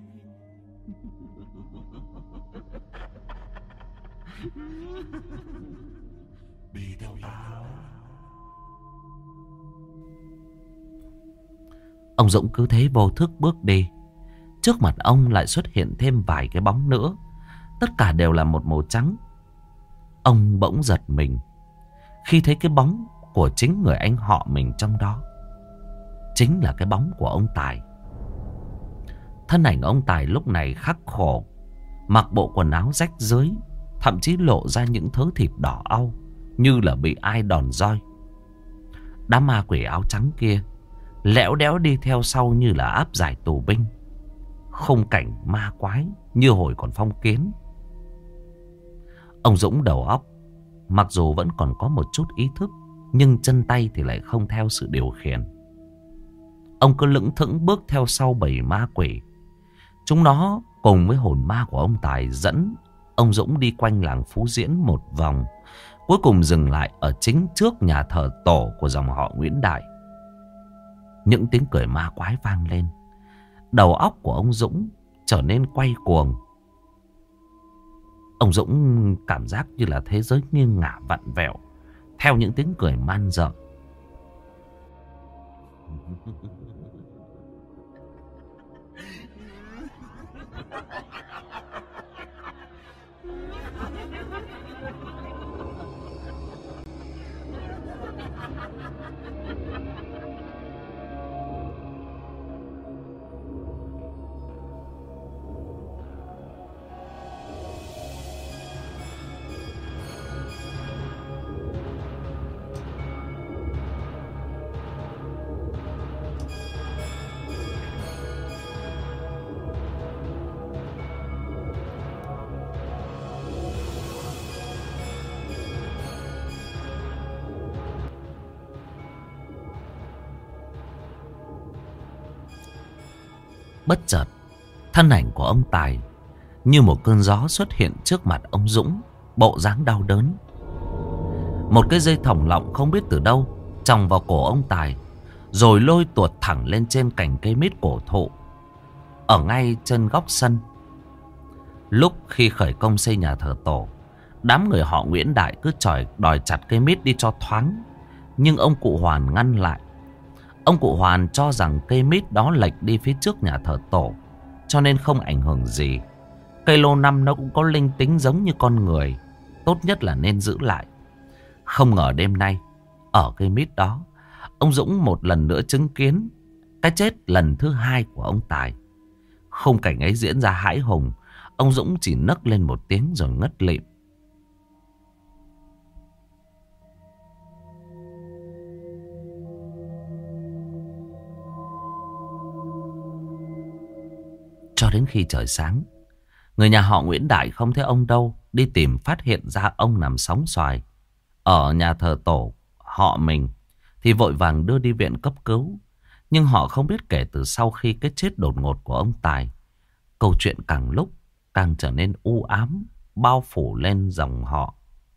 "Đi theo tao." Ông Dũng cứ thế vô thức bước đi. Trước mặt ông lại xuất hiện thêm vài cái bóng nữa. Tất cả đều là một màu trắng. Ông bỗng giật mình khi thấy cái bóng của chính người anh họ mình trong đó. Chính là cái bóng của ông Tài. Thân ảnh ông Tài lúc này khắc khổ, mặc bộ quần áo rách rưới, thậm chí lộ ra những thớ thịt đỏ au như là bị ai đòn roi. Đám ma quỷ áo trắng kia lẽo đẽo đi theo sau như là áp giải tù binh. Khung cảnh ma quái như hồi còn phong kiến. Ông Dũng đầu óc mặc dù vẫn còn có một chút ý thức, nhưng chân tay thì lại không theo sự điều khiển. Ông cứ lững thững bước theo sau bầy ma quỷ. Chúng nó cùng với hồn ma của ông Tài dẫn ông Dũng đi quanh làng Phú Diễn một vòng, cuối cùng dừng lại ở chính trước nhà thờ tổ của dòng họ Nguyễn Đại. Những tiếng cười ma quái vang lên. Đầu óc của ông Dũng trở nên quay cuồng. Ông Dũng cảm giác như là thế giới nghiêng ngả vặn vẹo theo những tiếng cười man rợ. Bất chợt, thân ảnh của ông Tài như một cơn gió xuất hiện trước mặt ông Dũng, bộ dáng đau đớn. Một cái dây thòng lọng không biết từ đâu chòng vào cổ ông Tài, rồi lôi tuột thẳng lên trên cành cây mít cổ thụ ở ngay chân góc sân. Lúc khi khởi công xây nhà thờ tổ, đám người họ Nguyễn Đại cứ đòi chặt cây mít đi cho thoáng, nhưng ông cụ Hoàn ngăn lại. Ông cụ Hoàn cho rằng cây mít đó lệch đi phía trước nhà thờ tổ, cho nên không ảnh hưởng gì. Cây lâu năm nó cũng có linh tính giống như con người, tốt nhất là nên giữ lại. Không ngờ đêm nay, ở cây mít đó, ông Dũng một lần nữa chứng kiến cái chết lần thứ hai của ông Tài. Khung cảnh ấy diễn ra hãi hùng. Ông Dũng chỉ nấc lên một tiếng rồi ngất lịm. Cho đến khi trời sáng, người nhà họ Nguyễn Đại không thấy ông đâu. Đi tìm phát hiện ra ông nằm sóng xoài ở nhà thờ tổ họ mình thì vội vàng đưa đi viện cấp cứu. Nhưng họ không biết kể từ sau khi cái chết đột ngột của ông Tài, câu chuyện càng lúc càng trở nên u ám, bao phủ lên dòng họ.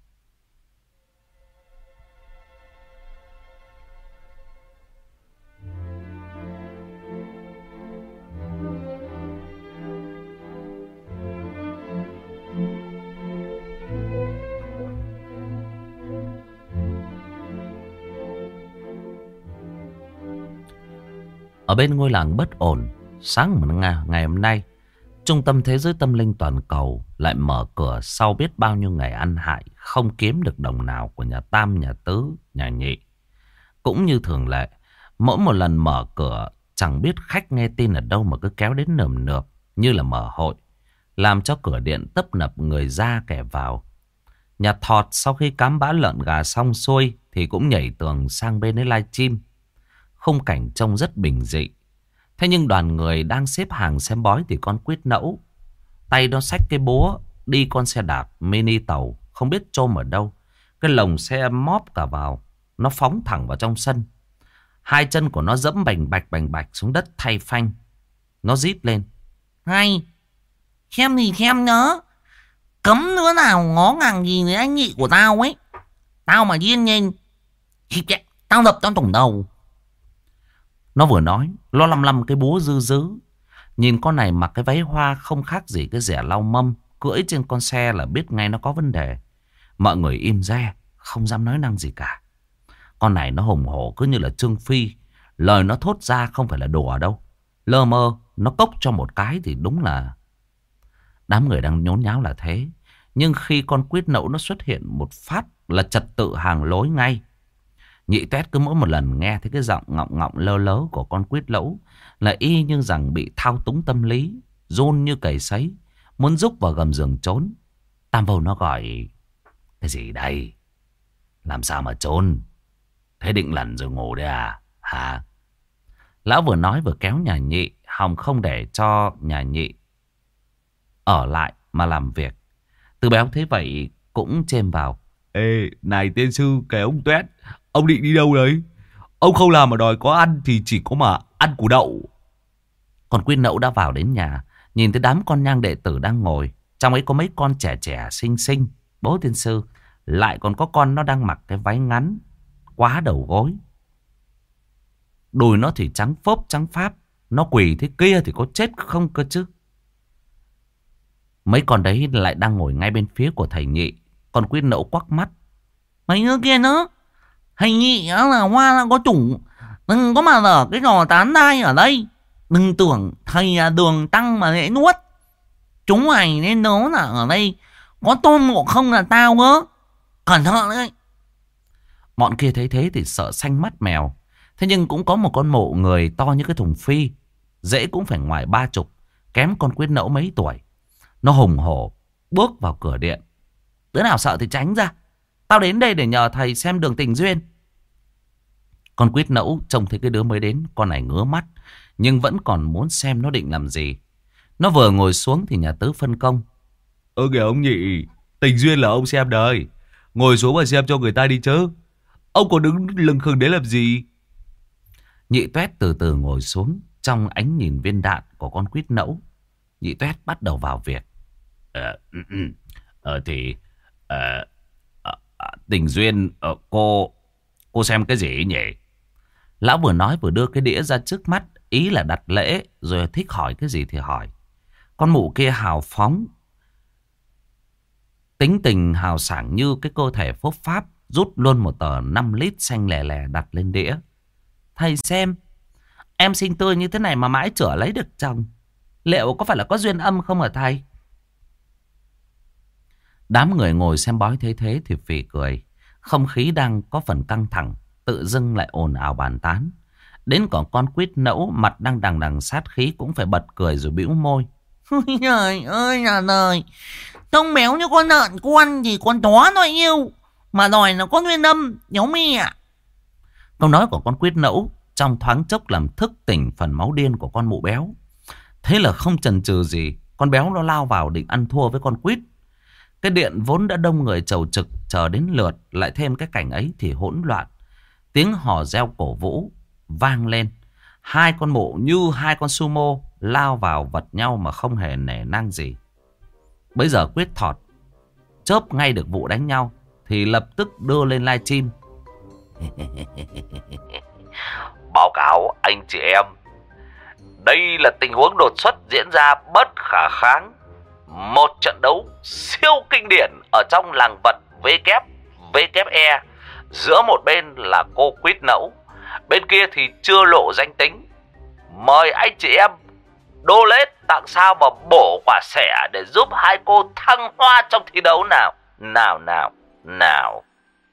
Ở bên ngôi làng bất ổn, sáng một ngày hôm nay, Trung tâm Thế giới Tâm linh Toàn cầu lại mở cửa sau biết bao nhiêu ngày ăn hại, không kiếm được đồng nào của nhà Tam, nhà Tứ, nhà Nhị. Cũng như thường lệ, mỗi một lần mở cửa, chẳng biết khách nghe tin ở đâu mà cứ kéo đến nườm nượp như là mở hội, làm cho cửa điện tấp nập người ra kẻ vào. Nhà Thọt sau khi cám bã lợn gà xong xuôi thì cũng nhảy tường sang bên ấy livestream. Khung cảnh trông rất bình dị. Thế nhưng đoàn người đang xếp hàng xem bói thì con quýt nẫu tay nó xách cái búa đi con xe đạp mini tàu không biết chôm ở đâu. Cái lồng xe móp cả vào. Nó phóng thẳng vào trong sân. Hai chân của nó dẫm bành bạch xuống đất thay phanh. Nó rít lên. Hay, xem thì xem nhớ. Cấm nữa nào ngó ngàng gì với anh nhị của tao ấy. Tao mà điên lên thì tao đập trong tổng đầu. Nó vừa nói, nó lăm cái búa dư dứ. Nhìn con này mặc cái váy hoa không khác gì cái rẻ lau mâm. Cưỡi trên con xe là biết ngay nó có vấn đề. Mọi người im re, không dám nói năng gì cả. Con này nó hùng hổ cứ như là Trương Phi. Lời nó thốt ra không phải là đùa đâu. Lơ mơ, nó cốc cho một cái thì đúng là... Đám người đang nhốn nháo là thế. Nhưng khi con quýt nẫu nó xuất hiện một phát là trật tự hàng lối ngay. Nhị Tuét cứ mỗi một lần nghe thấy cái giọng ngọng ngọng lơ lớ của con quýt nẫu là y như rằng bị thao túng tâm lý, run như cầy sấy, muốn rúc vào gầm giường trốn. Tam Vô nó gọi: cái gì đây? Làm sao mà trốn? Thế định lần rồi ngủ đấy à? Hả? Lão vừa nói vừa kéo nhà Nhị, hòng không để cho nhà Nhị ở lại mà làm việc. Từ Béo thấy vậy cũng chêm vào: Ê, này tiên sư, cái ông Tuét, ông định đi đâu đấy? Ông không làm mà đòi có ăn thì chỉ có mà ăn củ đậu. Còn quýt nẫu đã vào đến nhà, nhìn thấy đám con nhang đệ tử đang ngồi. Trong ấy có mấy con trẻ trẻ xinh xinh. Bố tiên sư, lại còn có con nó đang mặc cái váy ngắn quá đầu gối. Đùi nó thì trắng phốp trắng pháp. Nó quỳ thế kia thì có chết không cơ chứ. Mấy con đấy lại đang ngồi ngay bên phía của thầy Nhị. Còn quýt nẫu quắc mắt: mấy đứa kia nữa, thầy Nhị là hoa là có chủ. Đừng có mà ở cái trò tán đai ở đây. Đừng tưởng thầy là đường tăng mà dễ nuốt. Chúng mày nên nhớ là ở đây có tôn ngộ không là tao nữa. Cẩn thận đấy. Bọn kia thấy thế thì sợ xanh mắt mèo. Thế nhưng cũng có một con mộ người to như cái thùng phi, dễ cũng phải ngoài 30, kém con quýt nẫu mấy tuổi. Nó hùng hổ bước vào cửa điện: đứa nào sợ thì tránh ra. Tao đến đây để nhờ thầy xem đường tình duyên. Con quýt nẫu trông thấy cái đứa mới đến, con này ngứa mắt, nhưng vẫn còn muốn xem nó định làm gì. Nó vừa ngồi xuống thì nhà Tứ phân công: Kìa ông Nhị, tình duyên là ông xem đời, ngồi xuống mà xem cho người ta đi chứ. Ông còn đứng lừng khừng đấy làm gì? Nhị Tuét từ từ ngồi xuống trong ánh nhìn viên đạn của con quýt nẫu. Nhị Tuét bắt đầu vào việc: tình duyên, cô xem cái gì nhỉ? Lão vừa nói vừa đưa cái đĩa ra trước mắt, ý là đặt lễ, rồi thích hỏi cái gì thì hỏi. Con mụ kia hào phóng, tính tình hào sảng như cái cơ thể phốp pháp, rút luôn một tờ 5 lít xanh lè lè đặt lên đĩa. Thầy xem, em xinh tươi như thế này mà mãi chửa lấy được chồng, liệu có phải là có duyên âm không hả thầy? Đám người ngồi xem bói thấy thế thì phì cười. Không khí đang có phần căng thẳng, tự dưng lại ồn ào bàn tán. Đến cả con quýt nẫu mặt đang đằng đằng sát khí cũng phải bật cười rồi bĩu môi: trời ơi là đời, trông béo như con lợn con thì con chó nó yêu, mà đòi nó có duyên âm nhấu mẹ. Câu nói của con quýt nẫu trong thoáng chốc làm thức tỉnh phần máu điên của con mụ béo. Thế là không chần chừ gì, con béo nó lao vào định ăn thua với con quýt. Cái điện vốn đã đông người chầu trực chờ đến lượt, lại thêm cái cảnh ấy thì hỗn loạn. Tiếng hò reo cổ vũ vang lên. Hai con mụ như hai con sumo lao vào vật nhau mà không hề nể nang gì. Bây giờ Quyết Thọt chớp ngay được vụ đánh nhau thì lập tức đưa lên livestream: báo cáo anh chị em, đây là tình huống đột xuất diễn ra bất khả kháng. Một trận đấu siêu kinh điển ở trong làng vật WWE. Giữa một bên là cô quýt nẫu, bên kia thì chưa lộ danh tính. Mời anh chị em đô lết tặng sao và bổ quả sẻ để giúp hai cô thăng hoa trong thi đấu nào. Nào.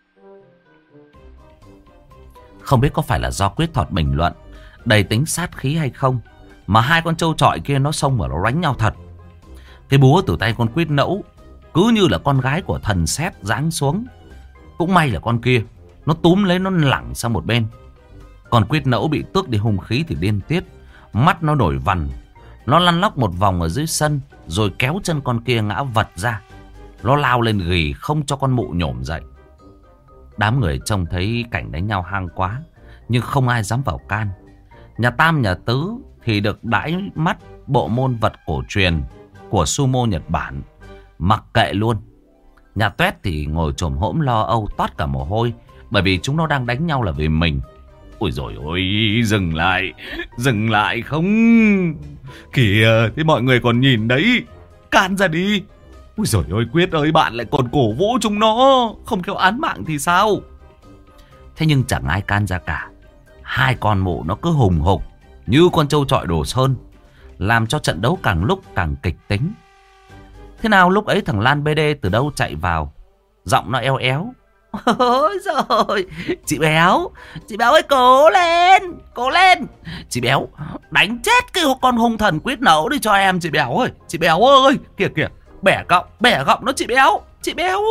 Không biết có phải là do Quyết Thọt bình luận đầy tính sát khí hay không, mà hai con trâu trọi kia nó xông vào nó đánh nhau thật. Cái búa từ tay con quýt nẫu cứ như là con gái của thần sét giáng xuống. Cũng may là con kia nó túm lấy nó lẳng sang một bên. Còn quýt nẫu bị tước đi hung khí thì điên tiết, Mắt nó nổi vằn. Nó lăn lóc một vòng ở dưới sân, rồi kéo chân con kia ngã vật ra. Nó lao lên ghì không cho con mụ nhổm dậy. Đám người trông thấy cảnh đánh nhau hang quá, nhưng không ai dám vào can. Nhà Tam nhà Tứ thì được đãi mắt bộ môn vật cổ truyền của sumo Nhật Bản, mặc kệ luôn. Nhà Tuét thì ngồi chồm hổm lo âu toát cả mồ hôi, bởi vì chúng nó đang đánh nhau là vì mình. Ôi dồi ôi, dừng lại không. Kìa, thế mọi người còn nhìn đấy, can ra đi. Ôi dồi ôi, Quyết ơi, bạn lại còn cổ vũ chúng nó, không kêu án mạng thì sao? Thế nhưng chẳng ai can ra cả. Hai con mụ nó cứ hùng hục như con trâu trọi đổ sơn, làm cho trận đấu càng lúc càng kịch tính. Thế nào lúc ấy thằng Lan BD từ đâu chạy vào, giọng nó eo éo. Ôi giời, chị Béo ơi, cố lên. Chị Béo, đánh chết cái con hung thần Quyết nấu đi cho em, chị Béo ơi, kìa, bẻ gọng nó, chị Béo.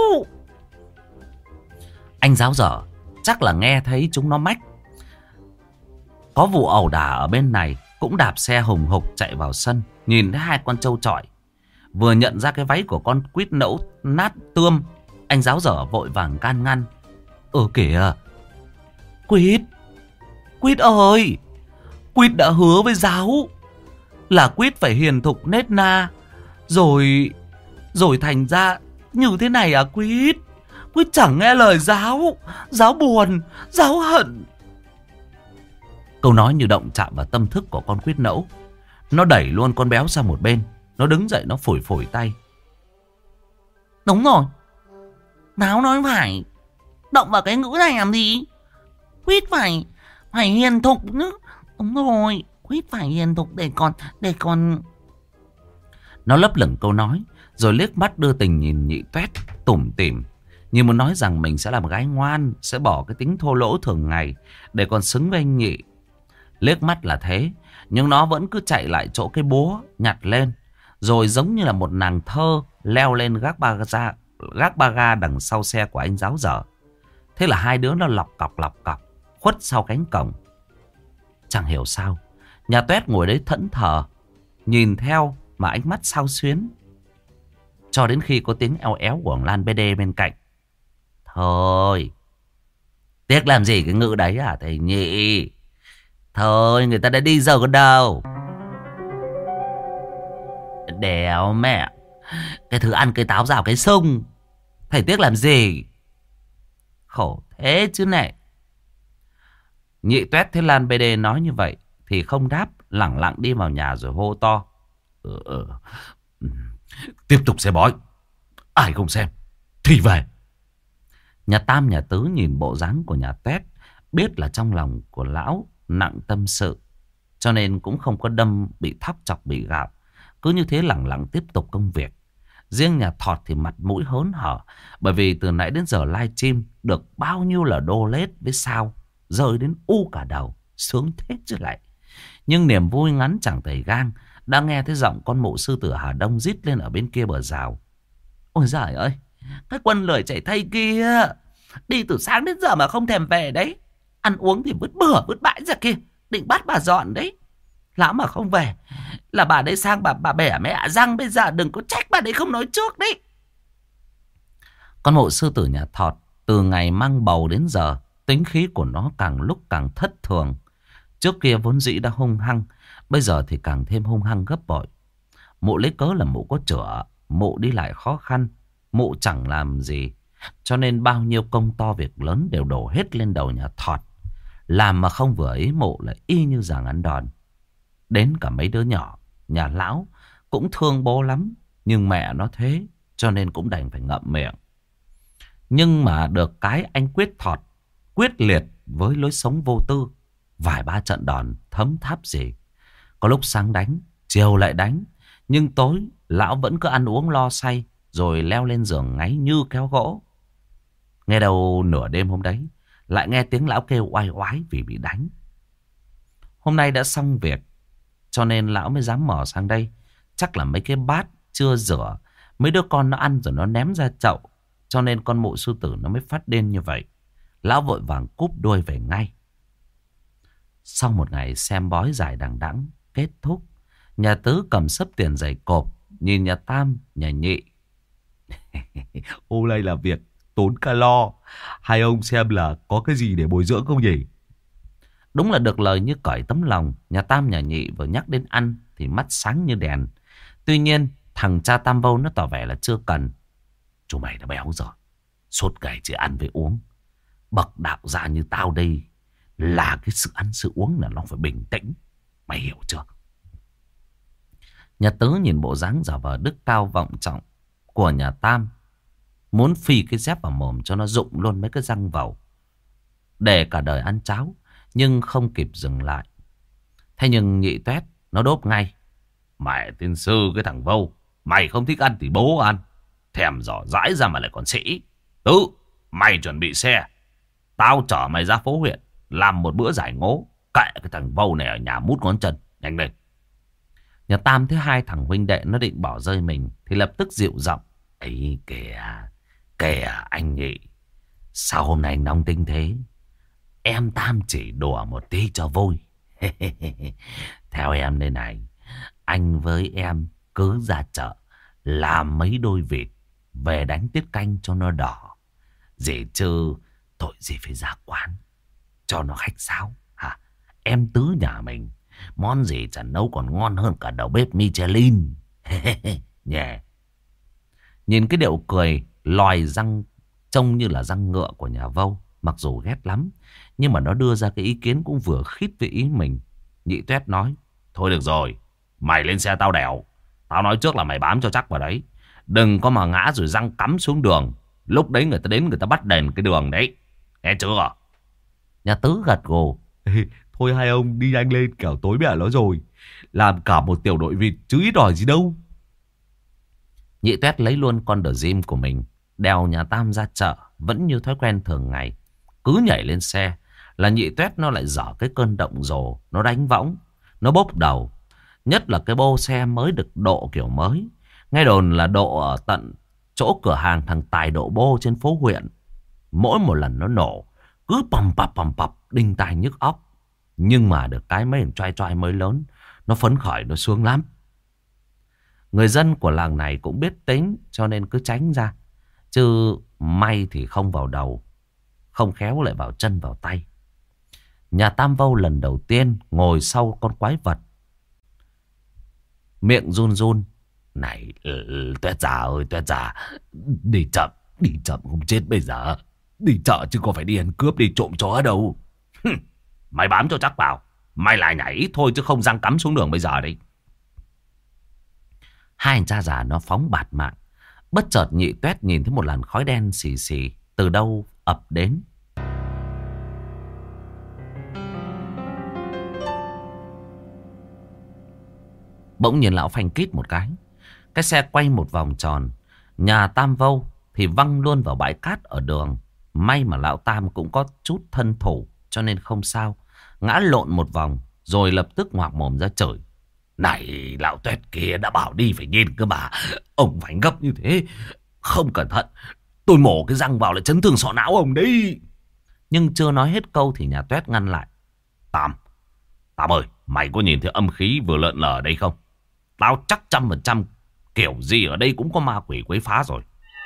Anh Giáo dở chắc là nghe thấy chúng nó mách có vụ ẩu đả ở bên này, cũng đạp xe hùng hục chạy vào sân, nhìn thấy hai con trâu trọi. Vừa nhận ra cái váy của con Quýt nẫu nát tươm, anh Giáo dở vội vàng can ngăn. Kìa, Quýt ơi, Quýt đã hứa với Giáo là Quýt phải hiền thục nết na, rồi thành ra như thế này à Quýt. Quýt chẳng nghe lời Giáo buồn, Giáo hận. Câu nói như động chạm vào tâm thức của con Quýt nẫu. Nó đẩy luôn con Béo sang một bên. Nó đứng dậy, nó phủi tay. Đúng rồi, Giáo nói phải, động vào cái ngữ này làm gì? Quýt phải hiền thục nữa. Đúng rồi, Quýt phải hiền thục để còn. Nó lấp lửng câu nói, rồi liếc mắt đưa tình nhìn Nhị Tuét tủm tỉm, như muốn nói rằng mình sẽ làm gái ngoan, sẽ bỏ cái tính thô lỗ thường ngày để còn xứng với anh Nhị. Liếc mắt là thế, nhưng nó vẫn cứ chạy lại chỗ cái búa, nhặt lên, rồi giống như là một nàng thơ leo lên gác ba ga đằng sau xe của anh Giáo dở. Thế là hai đứa nó lọc cọc khuất sau cánh cổng. Chẳng hiểu sao nhà Tuét ngồi đấy thẫn thờ, nhìn theo mà ánh mắt xao xuyến, cho đến khi có tiếng eo éo của Lan BD bên cạnh. Thôi, tiếc làm gì cái ngữ đấy à thầy Nhị? Thôi, người ta đã đi rồi còn đâu. Đéo mẹ, cái thứ ăn cây táo rào cái sung, thầy tiếc làm gì? Khổ thế chứ này. Nhị Tuét thấy Lan BD nói như vậy thì không đáp, lẳng lặng đi vào nhà rồi hô to. Tiếp tục xem bói, ai không xem thì về. Nhà Tam nhà Tứ nhìn bộ dáng của nhà Tuét, biết là trong lòng của lão nặng tâm sự, cho nên cũng không có đâm bị thóc chọc bị gạo, cứ như thế lẳng lặng tiếp tục công việc. Riêng nhà Thọt thì mặt mũi hớn hở, bởi vì từ nãy đến giờ live stream được bao nhiêu là đô lết với sao, rơi đến u cả đầu, sướng thế chứ lại. Nhưng niềm vui ngắn chẳng tẩy gang, đang nghe thấy giọng con mụ sư tử Hà Đông rít lên ở bên kia bờ rào. Ôi giời ơi, cái quân lười chạy thay kia, đi từ sáng đến giờ mà không thèm về đấy. Ăn uống thì vứt bừa vứt bãi ra kia, định bắt bà dọn đấy. Lão mà không về là bà đấy sang bà bẻ mẹ răng, bây giờ đừng có trách bà đấy không nói trước đấy. Con mụ sư tử nhà Thọt từ ngày mang bầu đến giờ, tính khí của nó càng lúc càng thất thường. Trước kia vốn dĩ đã hung hăng, bây giờ thì càng thêm hung hăng gấp bội. Mụ lấy cớ là mụ có chữa, mụ đi lại khó khăn, mụ chẳng làm gì, cho nên bao nhiêu công to việc lớn đều đổ hết lên đầu nhà Thọt. Làm mà không vừa ý mụ là y như giằng ăn đòn. Đến cả mấy đứa nhỏ nhà lão cũng thương bố lắm, nhưng mẹ nó thế cho nên cũng đành phải ngậm miệng. Nhưng mà được cái anh Quyết Thọt quyết liệt với lối sống vô tư, vài ba trận đòn thấm tháp gì. Có lúc sáng đánh, chiều lại đánh, nhưng tối lão vẫn cứ ăn uống lo say, rồi leo lên giường ngáy như kéo gỗ. Nghe đâu nửa đêm hôm đấy lại nghe tiếng lão kêu oai oái vì bị đánh. Hôm nay đã xong việc, cho nên lão mới dám mò sang đây. Chắc là mấy cái bát chưa rửa, mấy đứa con nó ăn rồi nó ném ra chậu, cho nên con mụ sư tử nó mới phát điên như vậy. Lão vội vàng cúp đuôi về ngay. Sau một ngày xem bói dài đằng đẵng, kết thúc. Nhà Tứ cầm sấp tiền giày cộp, nhìn nhà Tam, nhà Nhị. Hôm nay là việc tốn calo. Hai ông xem là có cái gì để bồi dưỡng không nhỉ? Đúng là được lời như cởi tấm lòng. Nhà Tam nhà Nhị vừa nhắc đến ăn thì mắt sáng như đèn. Tuy nhiên thằng cha Tam Vâu nó tỏ vẻ là chưa cần. Chú mày đã béo rồi, suốt ngày chỉ ăn với uống. Bậc đạo gia như tao đây là cái sự ăn sự uống là nó phải bình tĩnh. Mày hiểu chưa? Nhà Tứ nhìn bộ dáng giả vờ đức cao vọng trọng của nhà Tam, muốn phi cái dép vào mồm cho nó rụng luôn mấy cái răng vầu, để cả đời ăn cháo. Nhưng không kịp dừng lại. Thế nhưng Nhị Tuét nó đốp ngay. Mẹ tiên sư cái thằng Vâu, mày không thích ăn thì bố ăn. Thèm giỏ dãi ra mà lại còn sĩ. Tứ, mày chuẩn bị xe, tao chở mày ra phố huyện làm một bữa giải ngố. Kệ cái thằng Vâu này ở nhà mút ngón chân. Nhanh lên. Nhà Tam thấy hai thằng huynh đệ nó định bỏ rơi mình thì lập tức dịu giọng. Ấy kìa, kìa anh Nhị, sao hôm nay anh nóng tính thế? Em Tam chỉ đùa một tí cho vui. Theo em đây này, anh với em cứ ra chợ làm mấy đôi vịt về đánh tiết canh cho nó đỏ. Dễ chứ, tội gì phải ra quán cho nó khách sáo hả? Em Tứ nhà mình món gì chẳng nấu còn ngon hơn cả đầu bếp Michelin. Yeah. Nhìn cái điệu cười lòi răng trông như là răng ngựa của nhà Vâu, mặc dù ghét lắm, nhưng mà nó đưa ra cái ý kiến cũng vừa khít với ý mình. Nhị Tuét nói. Thôi được rồi, mày lên xe tao đèo. Tao nói trước là mày bám cho chắc vào đấy. Đừng có mà ngã rồi răng cắm xuống đường. Lúc đấy người ta đến người ta bắt đền cái đường đấy. Nghe chưa? Nhà Tứ gật gù. Thôi hai ông đi nhanh lên, kẻo tối mẹ nó rồi. Làm cả một tiểu đội vịt chứ ít đòi gì đâu. Nhị Tuét lấy luôn con đờ diêm của mình, đèo nhà Tam ra chợ. Vẫn như thói quen thường ngày, cứ nhảy lên xe là Nhị Tuét nó lại dở cái cơn động rồ. Nó đánh võng, nó bốc đầu. Nhất là cái bô xe mới được độ kiểu mới. Nghe đồn là độ ở tận chỗ cửa hàng thằng Tài độ bô trên phố huyện. Mỗi một lần nó nổ cứ pầm pập đinh tai nhức óc. Nhưng mà được cái mấy thằng choai mới lớn, nó phấn khởi, nó sướng lắm. Người dân của làng này cũng biết tính cho nên cứ tránh ra. Chứ may thì không vào đầu, không khéo lại vào chân vào tay. Nhà Tam Vâu lần đầu tiên ngồi sau con quái vật, miệng run run. Này Tuét già ơi, Tuét già, đi chậm không chết bây giờ. Đi chợ chứ có phải đi ăn cướp đi trộm chó đâu. Mày bám cho chắc vào, mày lại nhảy ít thôi chứ không răng cắm xuống đường bây giờ đấy. Hai anh cha già nó phóng bạt mạng. Bất chợt Nhị Tuét nhìn thấy một làn khói đen xì xì từ đâu ập đến. Bỗng nhiên lão phanh kít một cái xe quay một vòng tròn. Nhà Tam Vâu thì văng luôn vào bãi cát ở đường. May mà lão Tam cũng có chút thân thủ cho nên không sao. Ngã lộn một vòng rồi lập tức ngoạc mồm ra chửi. Này lão Tuét kia, đã bảo đi phải nhìn cơ mà. Ông phanh gấp như thế, không cẩn thận tôi mổ cái răng vào lại chấn thương sọ não ông đấy. Nhưng chưa nói hết câu thì nhà Tuét ngăn lại. Tam ơi, mày có nhìn thấy âm khí vừa lợn lờ ở đây không? Tao chắc 100% kiểu gì ở đây cũng có ma quỷ quấy phá rồi.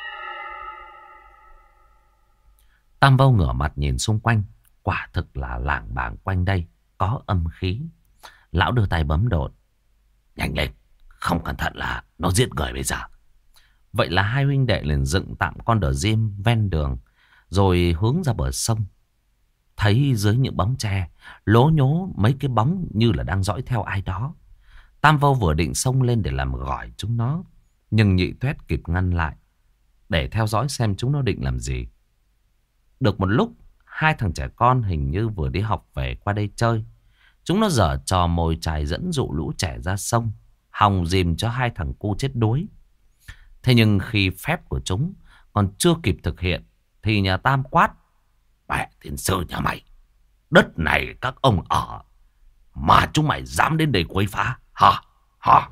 Tam Vâu ngửa mặt nhìn xung quanh. Quả thực là làng bàng quanh đây có âm khí. Lão đưa tay bấm đột. Nhanh lên, không cẩn thận là nó giết người bây giờ. Vậy là hai huynh đệ liền dựng tạm con đờ diêm ven đường, rồi hướng ra bờ sông. Thấy dưới những bóng tre lố nhố mấy cái bóng như là đang dõi theo ai đó. Tam Vâu vừa định xông lên để làm gỏi chúng nó, nhưng Nhị Tuét kịp ngăn lại để theo dõi xem chúng nó định làm gì. Được một lúc, hai thằng trẻ con hình như vừa đi học về qua đây chơi. Chúng nó giở trò mồi chài dẫn dụ lũ trẻ ra sông, hòng dìm cho hai thằng cu chết đuối. Thế nhưng khi phép của chúng còn chưa kịp thực hiện thì nhà Tam quát. Mẹ tiên sư nhà mày, đất này các ông ở mà chúng mày dám đến đây quấy phá hả?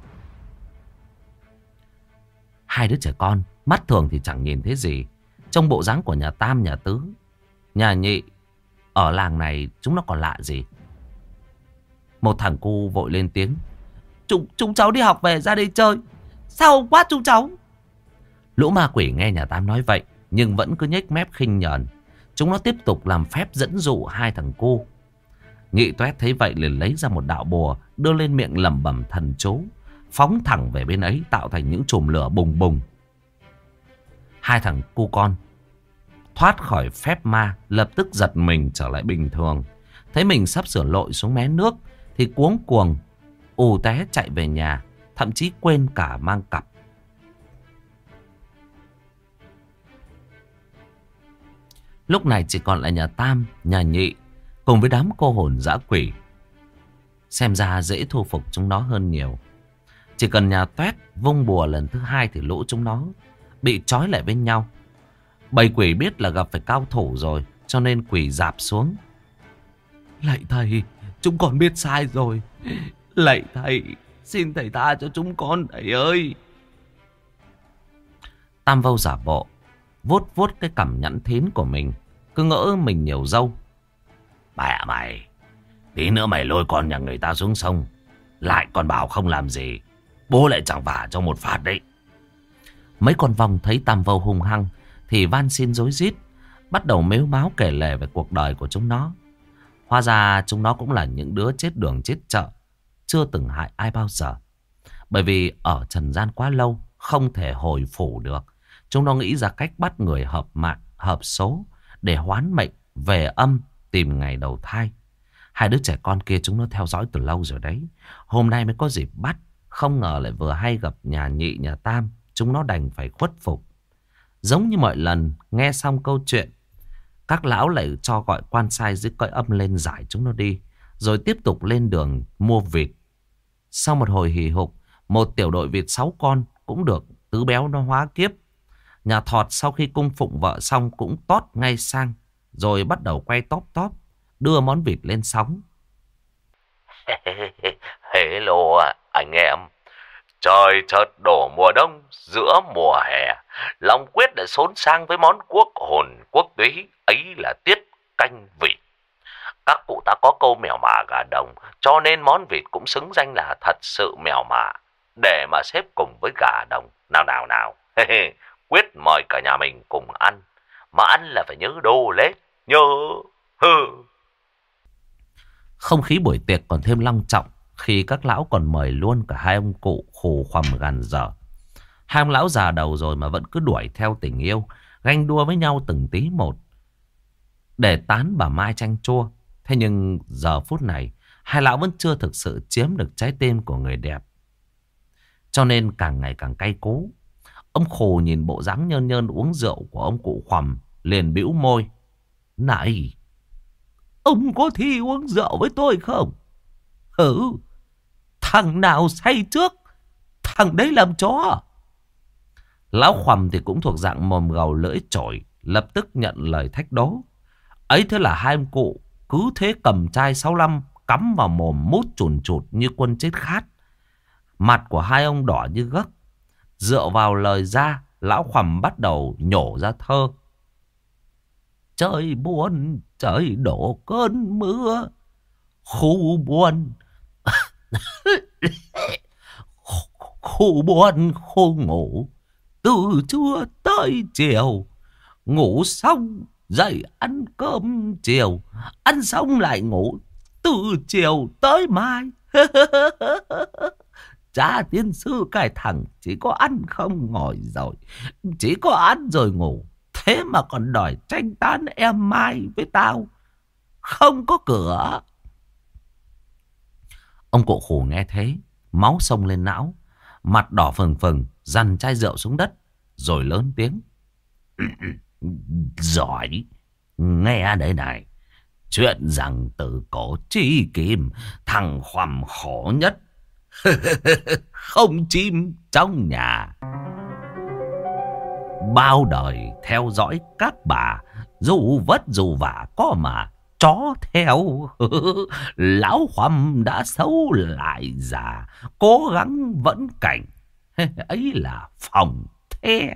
Hai đứa trẻ con mắt thường thì chẳng nhìn thấy gì. Trong bộ dáng của nhà Tam, nhà Tứ, nhà Nhị, ở làng này chúng nó còn lạ gì. Một thằng cu vội lên tiếng. Chúng cháu đi học về ra đây chơi. Sao quát chúng cháu? Lũ ma quỷ nghe nhà Tam nói vậy nhưng vẫn cứ nhếch mép khinh nhờn. Chúng nó tiếp tục làm phép dẫn dụ hai thằng cu. Nghị Toét thấy vậy liền lấy ra một đạo bùa, đưa lên miệng lẩm bẩm thần chú, phóng thẳng về bên ấy, tạo thành những chùm lửa bùng bùng. Hai thằng cu con thoát khỏi phép ma, lập tức giật mình trở lại bình thường. Thấy mình sắp sửa lội xuống mé nước thì cuống cuồng ù té chạy về nhà, thậm chí quên cả mang cặp. Lúc này chỉ còn lại nhà Tam, nhà Nhị cùng với đám cô hồn dã quỷ. Xem ra dễ thu phục chúng nó hơn nhiều. Chỉ cần nhà Toét vung bùa lần thứ hai thì lũ chúng nó bị trói lại với nhau. Bầy quỷ biết là gặp phải cao thủ rồi, cho nên quỳ rạp xuống. Lạy thầy, chúng con biết sai rồi. Lạy thầy, xin thầy tha cho chúng con, thầy ơi. Tam Vâu giả bộ vuốt vuốt cái cằm nhẵn thín của mình, cứ ngỡ mình nhiều râu. Mẹ mày, tí nữa mày lôi con nhà người ta xuống sông, lại còn bảo không làm gì, bố lại chẳng vả cho một phát đấy. Mấy con vong thấy Tam Vâu hung hăng thì van xin rối rít, bắt đầu mếu máo kể lể về cuộc đời của chúng nó. Hóa ra chúng nó cũng là những đứa chết đường chết chợ, chưa từng hại ai bao giờ. Bởi vì ở trần gian quá lâu, không thể hồi phủ được. Chúng nó nghĩ ra cách bắt người hợp mạng, hợp số để hoán mệnh về âm, tìm ngày đầu thai. Hai đứa trẻ con kia chúng nó theo dõi từ lâu rồi đấy. Hôm nay mới có dịp bắt, không ngờ lại vừa hay gặp nhà Nhị, nhà Tam. Chúng nó đành phải khuất phục. Giống như mọi lần, nghe xong câu chuyện, các lão lại cho gọi quan sai dưới cõi âm lên giải chúng nó đi, rồi tiếp tục lên đường mua vịt. Sau một hồi hì hục, một tiểu đội vịt 6 con cũng được tứ béo nó hóa kiếp. Nhà Thọt sau khi cung phụng vợ xong cũng tót ngay sang, rồi bắt đầu quay tóp tóp, đưa món vịt lên sóng. Hello anh em. Trời chợt đổ mùa đông giữa mùa hè, Long Quyết đã xốn sang với món quốc hồn quốc túy, ấy là tiết canh vịt. Các cụ ta có câu mèo mả gà đồng, cho nên món vịt cũng xứng danh là thật sự mèo mả, để mà xếp cùng với gà đồng. Nào. Quyết mời cả nhà mình cùng ăn, mà ăn là phải nhớ đô lết, nhớ. Không khí buổi tiệc còn thêm long trọng khi các lão còn mời luôn cả hai ông cụ khù khoằm gàn dở. Hai ông lão già đầu rồi mà vẫn cứ đuổi theo tình yêu, ganh đua với nhau từng tí một để tán bà Mai chanh chua. Thế nhưng giờ phút này hai lão vẫn chưa thực sự chiếm được trái tim của người đẹp, cho nên càng ngày càng cay cú. Ông khù nhìn bộ dáng nhơn nhơn uống rượu của ông cụ khoằm, liền bĩu môi. Này, ông có thi uống rượu với tôi không? Thằng nào say trước, thằng đấy làm chó. Lão khoằm thì cũng thuộc dạng mồm gầu lưỡi chổi, lập tức nhận lời thách đố. Ấy thế là hai ông cụ cứ thế cầm chai 65 cắm vào mồm mút chùn chụt như quân chết khát. Mặt của hai ông đỏ như gấc. Dựa vào lời ra, lão khoằm bắt đầu nhổ ra thơ. Trời buồn, trời đổ cơn mưa, khu buồn, khu buồn, khu ngủ, từ trưa tới chiều, ngủ xong dậy ăn cơm chiều, ăn xong lại ngủ, từ chiều tới mai. Cha tiên sư cái thằng chỉ có ăn không ngồi rồi, chỉ có ăn rồi ngủ, thế mà còn đòi tranh tán em Mai với tao, không có cửa. Ông cụ khù nghe thế, máu xông lên não, mặt đỏ phừng phừng, dằn chai rượu xuống đất, rồi lớn tiếng. Giỏi, nghe đây này, chuyện rằng từ cổ chí kim, thằng khoằm khổ nhất, không chim trong nhà. Bao đời theo dõi các bà, dù vất dù vả có mà chó theo. Lão khoằm đã xấu lại già, cố gắng vẫn cảnh, ấy là phòng the.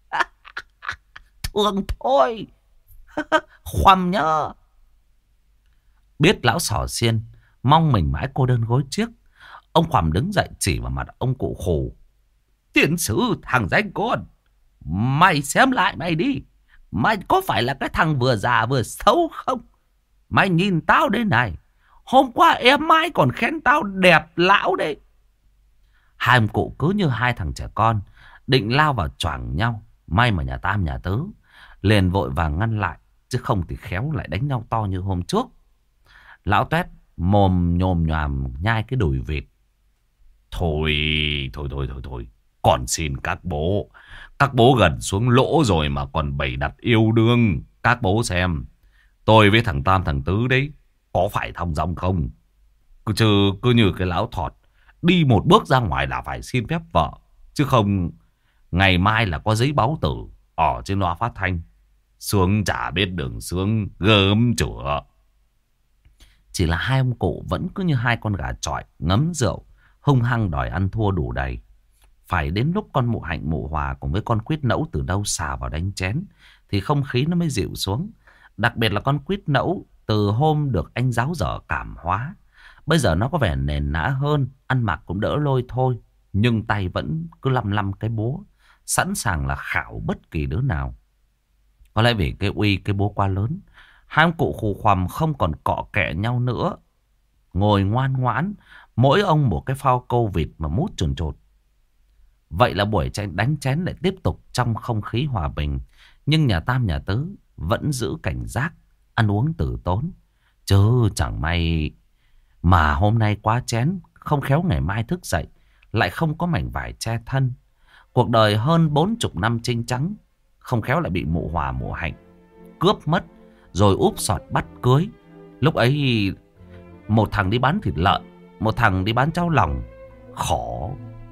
Thương thôi. Khoằm nhớ. Biết lão xỏ xiên, Mong mình mãi cô đơn gối chiếc. Ông Khoằm đứng dậy chỉ vào mặt ông cụ khù. Tiến sử thằng danh con, mày xem lại mày đi. Mày có phải là cái thằng vừa già vừa xấu không? Mày nhìn tao đây này. Hôm qua em Mai còn khen tao đẹp lão đấy. Hai ông cụ cứ như hai thằng trẻ con, định lao vào choảng nhau. May mà nhà Tam nhà Tứ liền vội vàng ngăn lại, chứ không thì khéo lại đánh nhau to như hôm trước. Lão Tuét mồm nhồm nhòm nhai cái đùi vịt. Thôi. Còn xin các bố. Các bố gần xuống lỗ rồi mà còn bày đặt yêu đương. Các bố xem. Tôi với thằng Tam thằng Tứ đấy, có phải thong dong không? Cứ như cái lão thọt, đi một bước ra ngoài là phải xin phép vợ. Chứ không ngày mai là có giấy báo tử ở trên loa phát thanh. Sướng chả biết đường sướng, gớm chửa. Chỉ là hai ông cụ vẫn cứ như hai con gà chọi ngấm rượu, hung hăng đòi ăn thua đủ đầy. Phải đến lúc con Mụ Hạnh Mụ Hòa cùng với con Quýt Nẫu từ đâu xà vào đánh chén thì không khí nó mới dịu xuống. Đặc biệt là con Quýt Nẫu từ hôm được anh giáo dở cảm hóa, bây giờ nó có vẻ nền nã hơn, ăn mặc cũng đỡ lôi thôi, nhưng tay vẫn cứ lăm lăm cái búa, sẵn sàng là khảo bất kỳ đứa nào. Có lẽ vì cái uy cái búa quá lớn, hai ông cụ khù khoằm không còn cọ kẹ nhau nữa, ngồi ngoan ngoãn, mỗi ông một cái phao câu vịt mà mút chuồn chột. Vậy là buổi đánh chén lại tiếp tục trong không khí hòa bình. Nhưng nhà Tam nhà Tứ vẫn giữ cảnh giác, ăn uống tử tốn. Chứ chẳng may mà hôm nay quá chén, không khéo ngày mai thức dậy lại không có mảnh vải che thân. Cuộc đời hơn 40 năm trinh trắng, không khéo lại bị Mụ Hòa Mụ Hạnh cướp mất, rồi úp sọt bắt cưới. Lúc ấy một thằng đi bán thịt lợn, một thằng đi bán cháo lòng. Khổ.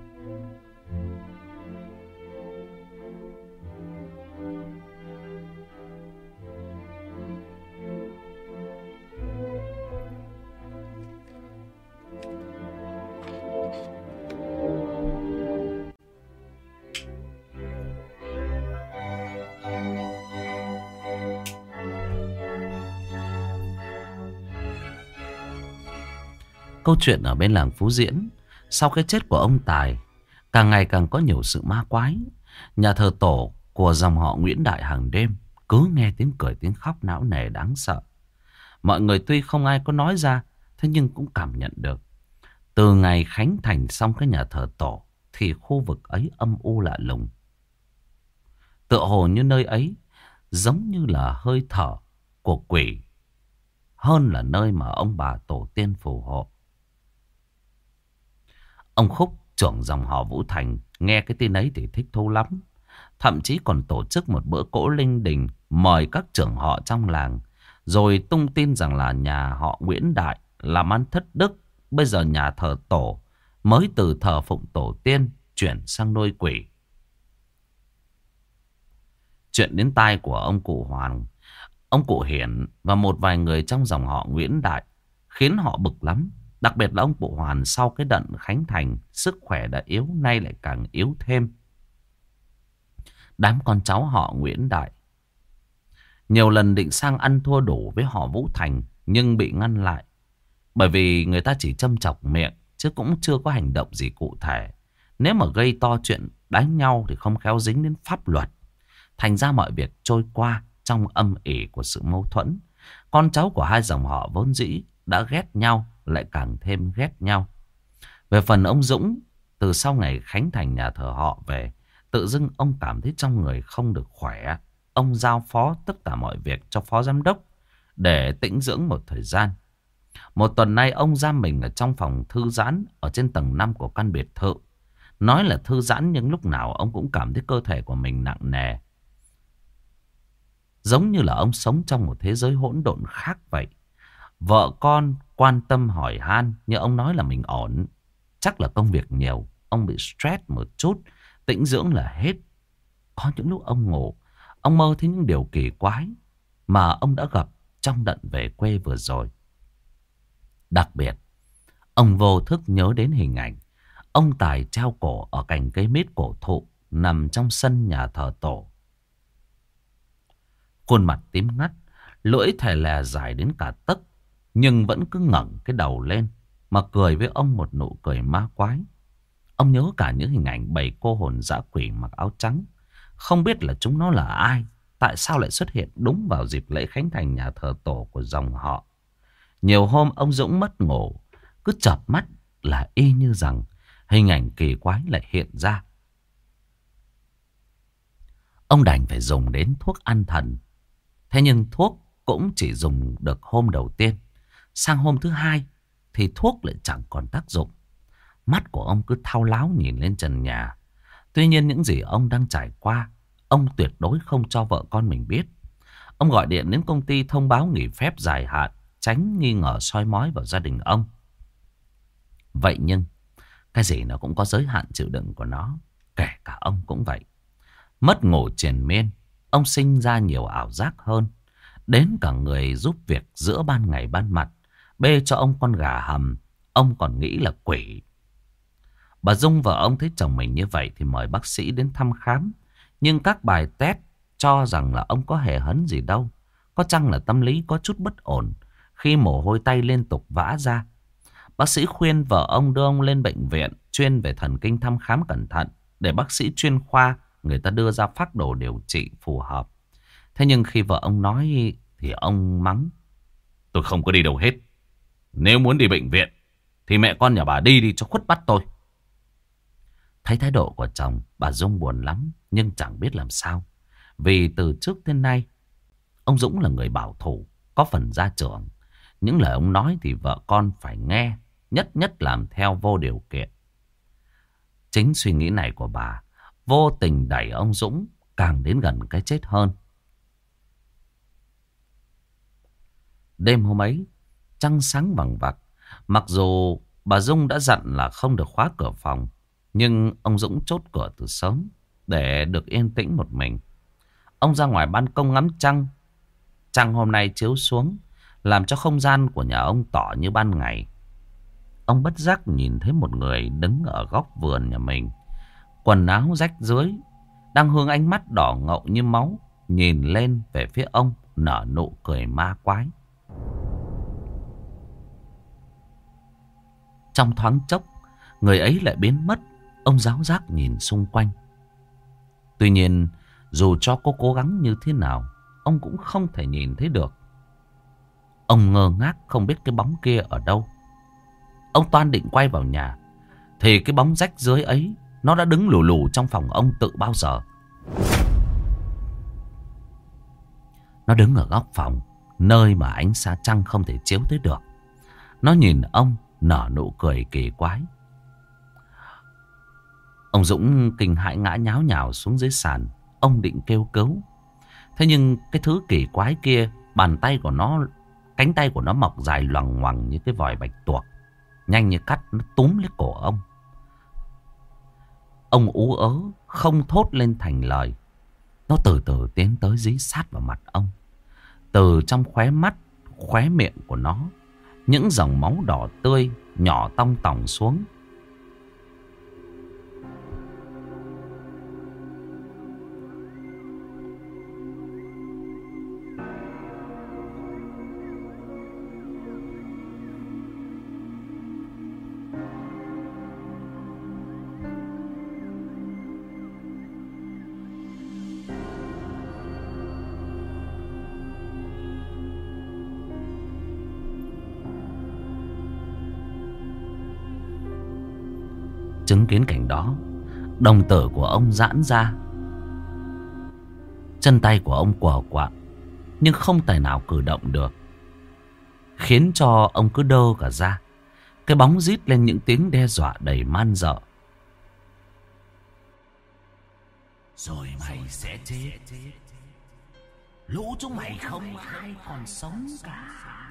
Câu chuyện ở bên làng Phú Diễn, sau cái chết của ông Tài, càng ngày càng có nhiều sự ma quái. Nhà thờ tổ của dòng họ Nguyễn Đại hàng đêm cứ nghe tiếng cười tiếng khóc não nề đáng sợ. Mọi người tuy không ai có nói ra, thế nhưng cũng cảm nhận được. Từ ngày khánh thành xong cái nhà thờ tổ thì khu vực ấy âm u lạ lùng. Tựa hồ như nơi ấy giống như là hơi thở của quỷ, hơn là nơi mà ông bà tổ tiên phù hộ. Ông Khúc, trưởng dòng họ Vũ Thành, nghe cái tin ấy thì thích thú lắm. Thậm chí còn tổ chức một bữa cỗ linh đình, mời các trưởng họ trong làng, rồi tung tin rằng là nhà họ Nguyễn Đại làm ăn thất đức. Bây giờ nhà thờ tổ mới từ thờ phụng tổ tiên chuyển sang nuôi quỷ. Chuyện đến tai của ông cụ Hoàng, ông cụ Hiển và một vài người trong dòng họ Nguyễn Đại khiến họ bực lắm. Đặc biệt là ông cụ Hoàn, sau cái đợt khánh thành, sức khỏe đã yếu, nay lại càng yếu thêm. Đám con cháu họ Nguyễn Đại nhiều lần định sang ăn thua đủ với họ Vũ Thành, nhưng bị ngăn lại. Bởi vì người ta chỉ châm chọc miệng, chứ cũng chưa có hành động gì cụ thể. Nếu mà gây to chuyện đánh nhau thì không khéo dính đến pháp luật. Thành ra mọi việc trôi qua trong âm ỉ của sự mâu thuẫn. Con cháu của hai dòng họ vốn dĩ đã ghét nhau, lại càng thêm ghét nhau. Về phần ông Dũng, từ sau ngày khánh thành nhà thờ họ về, tự dưng ông cảm thấy trong người không được khỏe. Ông giao phó tất cả mọi việc cho phó giám đốc để tĩnh dưỡng một thời gian. Một tuần nay ông giam mình ở trong phòng thư giãn ở trên tầng 5 của căn biệt thự. Nói là thư giãn nhưng lúc nào ông cũng cảm thấy cơ thể của mình nặng nề. Giống như là ông sống trong một thế giới hỗn độn khác vậy. Vợ con quan tâm hỏi han, nhưng ông nói là mình ổn. Chắc là công việc nhiều, ông bị stress một chút, tĩnh dưỡng là hết. Có những lúc ông ngủ, ông mơ thấy những điều kỳ quái mà ông đã gặp trong đợt về quê vừa rồi. Đặc biệt, ông vô thức nhớ đến hình ảnh ông Tài treo cổ ở cành cây mít cổ thụ nằm trong sân nhà thờ tổ. Khuôn mặt tím ngắt, lưỡi thè lè dài đến cả tấc, nhưng vẫn cứ ngẩng cái đầu lên mà cười với ông một nụ cười ma quái. Ông nhớ cả những hình ảnh bầy cô hồn dã quỷ mặc áo trắng. Không biết là chúng nó là ai, tại sao lại xuất hiện đúng vào dịp lễ khánh thành nhà thờ tổ của dòng họ. Nhiều hôm ông Dũng mất ngủ, cứ chợp mắt là y như rằng hình ảnh kỳ quái lại hiện ra. Ông đành phải dùng đến thuốc an thần. Thế nhưng thuốc cũng chỉ dùng được hôm đầu tiên. Sang hôm thứ hai thì thuốc lại chẳng còn tác dụng. Mắt của ông cứ thao láo nhìn lên trần nhà. Tuy nhiên những gì ông đang trải qua, ông tuyệt đối không cho vợ con mình biết. Ông gọi điện đến công ty thông báo nghỉ phép dài hạn, tránh nghi ngờ soi mói vào gia đình ông. Vậy nhưng cái gì nó cũng có giới hạn chịu đựng của nó. Kể cả ông cũng vậy. Mất ngủ triền miên, ông sinh ra nhiều ảo giác hơn. Đến cả người giúp việc giữa ban ngày ban mặt, bê cho ông con gà hầm, ông còn nghĩ là quỷ. Bà Dung vợ ông thấy chồng mình như vậy thì mời bác sĩ đến thăm khám. Nhưng các bài test cho rằng là ông có hề hấn gì đâu. Có chăng là tâm lý có chút bất ổn khi mồ hôi tay liên tục vã ra. Bác sĩ khuyên vợ ông đưa ông lên bệnh viện chuyên về thần kinh thăm khám cẩn thận, để bác sĩ chuyên khoa người ta đưa ra phác đồ điều trị phù hợp. Thế nhưng khi vợ ông nói thì ông mắng: Tôi không có đi đâu hết. Nếu muốn đi bệnh viện thì mẹ con nhà bà đi cho khuất mắt tôi. Thấy thái độ của chồng, bà Dung buồn lắm nhưng chẳng biết làm sao. Vì từ trước đến nay ông Dũng là người bảo thủ, có phần gia trưởng. Những lời ông nói thì vợ con phải nghe, nhất nhất làm theo vô điều kiện. Chính suy nghĩ này của bà vô tình đẩy ông Dũng càng đến gần cái chết hơn. Đêm hôm ấy, trăng sáng vằng vặc. Mặc dù bà Dung đã dặn là không được khóa cửa phòng, nhưng ông Dũng chốt cửa từ sớm để được yên tĩnh một mình. Ông ra ngoài ban công ngắm trăng. Trăng hôm nay chiếu xuống làm cho không gian của nhà ông tỏ như ban ngày. Ông bất giác nhìn thấy một người đứng ở góc vườn nhà mình, quần áo rách rưới, đang hướng ánh mắt đỏ ngầu như máu nhìn lên về phía ông, nở nụ cười ma quái. Trong thoáng chốc, người ấy lại biến mất. Ông giáo giác nhìn xung quanh. Tuy nhiên, dù cho có cố gắng như thế nào, ông cũng không thể nhìn thấy được. Ông ngơ ngác không biết cái bóng kia ở đâu. Ông toan định quay vào nhà thì cái bóng rách rưới ấy nó đã đứng lù lù trong phòng ông tự bao giờ. Nó đứng ở góc phòng, nơi mà ánh sáng trăng không thể chiếu tới được. Nó nhìn ông nở nụ cười kỳ quái. Ông Dũng kinh hãi ngã nháo nhào xuống dưới sàn. Ông định kêu cứu. Thế nhưng cái thứ kỳ quái kia, bàn tay của nó, cánh tay của nó mọc dài loằng ngoằng như cái vòi bạch tuộc, nhanh như cắt nó túm lấy cổ ông. Ông ú ớ không thốt lên thành lời. Nó từ từ tiến tới dí sát vào mặt ông. Từ trong khóe mắt, khóe miệng của nó, những dòng máu đỏ tươi nhỏ tong tỏng xuống. Chứng kiến cảnh đó, đồng tử của ông giãn ra. Chân tay của ông quờ quạng, nhưng không tài nào cử động được, khiến cho ông cứ đơ cả ra. Cái bóng rít lên những tiếng đe dọa đầy man dợ. Rồi mày sẽ chết. Lũ chúng mày không ai còn sống cả.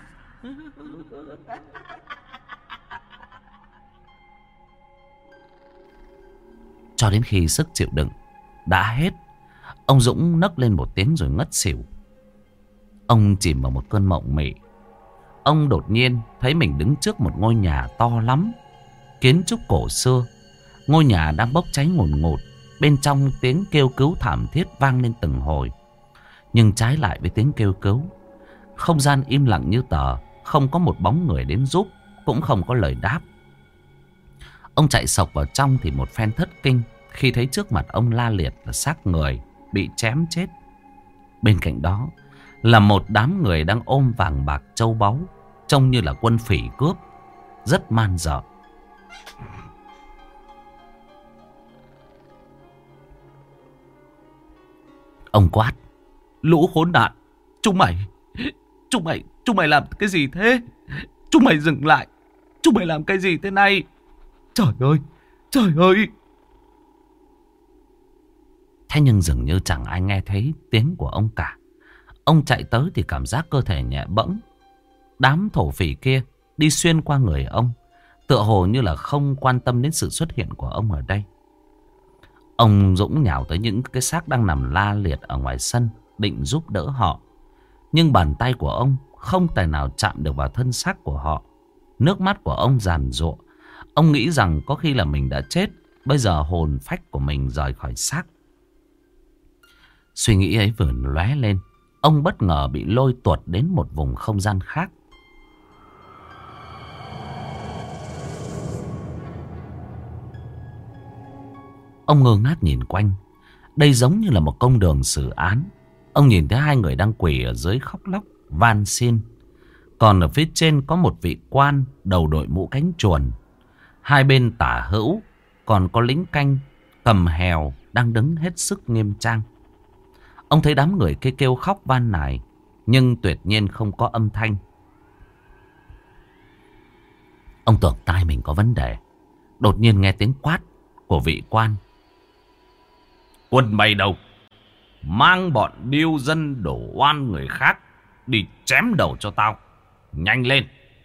Cho đến khi sức chịu đựng đã hết, ông Dũng nấc lên một tiếng rồi ngất xỉu. Ông chìm vào một cơn mộng mị. Ông đột nhiên thấy mình đứng trước một ngôi nhà to lắm, kiến trúc cổ xưa. Ngôi nhà đang bốc cháy ngùn ngụt. Bên trong tiếng kêu cứu thảm thiết vang lên từng hồi. Nhưng trái lại với tiếng kêu cứu, không gian im lặng như tờ. không có một bóng người đến giúp, cũng không có lời đáp. Ông chạy sộc vào trong thì một phen thất kinh khi thấy trước mặt ông la liệt là xác người bị chém chết. Bên cạnh đó là một đám người đang ôm vàng bạc châu báu, trông như là quân phỉ cướp, rất man dợ. Ông quát: lũ khốn nạn, chúng mày làm cái gì thế? Chúng mày dừng lại, chúng mày làm cái gì thế này? Trời ơi! Thế nhưng dường như chẳng ai nghe thấy tiếng của ông cả. Ông chạy tới thì cảm giác cơ thể nhẹ bẫng. Đám thổ phỉ kia đi xuyên qua người ông, tựa hồ như là không quan tâm đến sự xuất hiện của ông ở đây. Ông Dũng nhào tới những cái xác đang nằm la liệt ở ngoài sân, định giúp đỡ họ. Nhưng bàn tay của ông không tài nào chạm được vào thân xác của họ. Nước mắt của ông giàn giụa. Ông nghĩ rằng có khi là mình đã chết, bây giờ hồn phách của mình rời khỏi xác. Suy nghĩ ấy vừa lóe lên, ông bất ngờ bị lôi tuột đến một vùng không gian khác. Ông ngơ ngác nhìn quanh. Đây giống như là một công đường xử án. Ông nhìn thấy hai người đang quỳ ở dưới khóc lóc van xin. Còn ở phía trên có một vị quan đầu đội mũ cánh chuồn. Hai bên tả hữu còn có lính canh cầm hèo đang đứng hết sức nghiêm trang. Ông thấy đám người kia kêu khóc van nài, nhưng tuyệt nhiên không có âm thanh. Ông tưởng tai mình có vấn đề. Đột nhiên nghe tiếng quát của vị quan: Quân mày đâu? Mang bọn điêu dân đổ oan người khác đi chém đầu cho tao. Nhanh lên!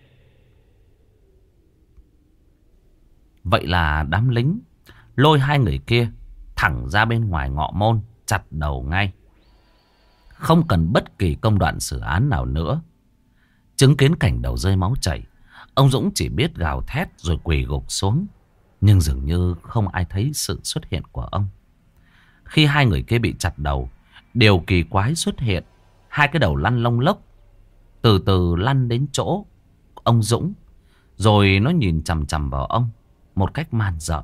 Vậy là đám lính lôi hai người kia thẳng ra bên ngoài ngọ môn, chặt đầu ngay. Không cần bất kỳ công đoạn xử án nào nữa. Chứng kiến cảnh đầu rơi máu chảy, ông Dũng chỉ biết gào thét rồi quỳ gục xuống. Nhưng dường như không ai thấy sự xuất hiện của ông. Khi hai người kia bị chặt đầu, điều kỳ quái xuất hiện. Hai cái đầu lăn lông lốc, từ từ lăn đến chỗ ông Dũng. Rồi nó nhìn chằm chằm vào ông một cách man dợ.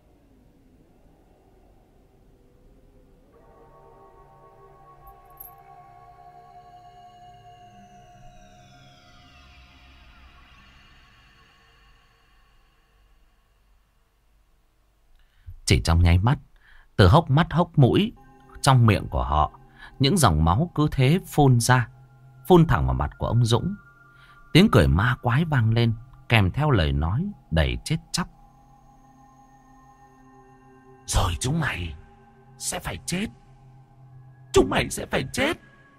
Chỉ trong nháy mắt, từ hốc mắt hốc mũi, trong miệng của họ, những dòng máu cứ thế phun ra, phun thẳng vào mặt của ông Dũng. Tiếng cười ma quái vang lên, kèm theo lời nói đầy chết chóc. Rồi chúng mày sẽ phải chết. Chúng mày sẽ phải chết.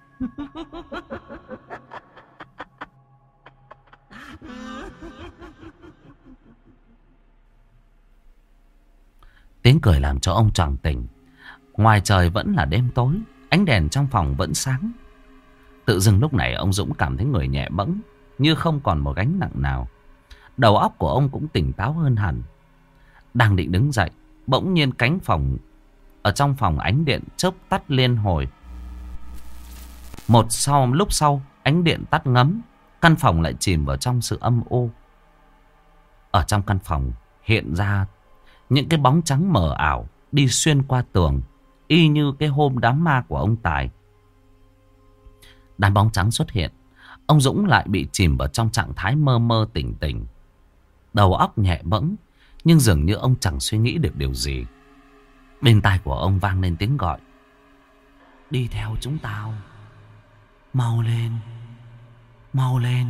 Tiếng cười làm cho ông choàng tỉnh. Ngoài trời vẫn là đêm tối, ánh đèn trong phòng vẫn sáng. Tự dưng lúc này ông Dũng cảm thấy người nhẹ bẫng, như không còn một gánh nặng nào. Đầu óc của ông cũng tỉnh táo hơn hẳn. Đang định đứng dậy, bỗng nhiên cánh phòng ở trong phòng ánh điện chớp tắt liên hồi. Lúc sau ánh điện tắt ngấm, căn phòng lại chìm vào trong sự âm u. Ở trong căn phòng hiện ra những cái bóng trắng mờ ảo đi xuyên qua tường, y như cái hôm đám ma của ông Tài. Đám bóng trắng xuất hiện, ông Dũng lại bị chìm vào trong trạng thái mơ mơ tỉnh tỉnh. Đầu óc nhẹ bẫng, nhưng dường như ông chẳng suy nghĩ được điều gì. Bên tai của ông vang lên tiếng gọi: đi theo chúng tao, mau lên, mau lên.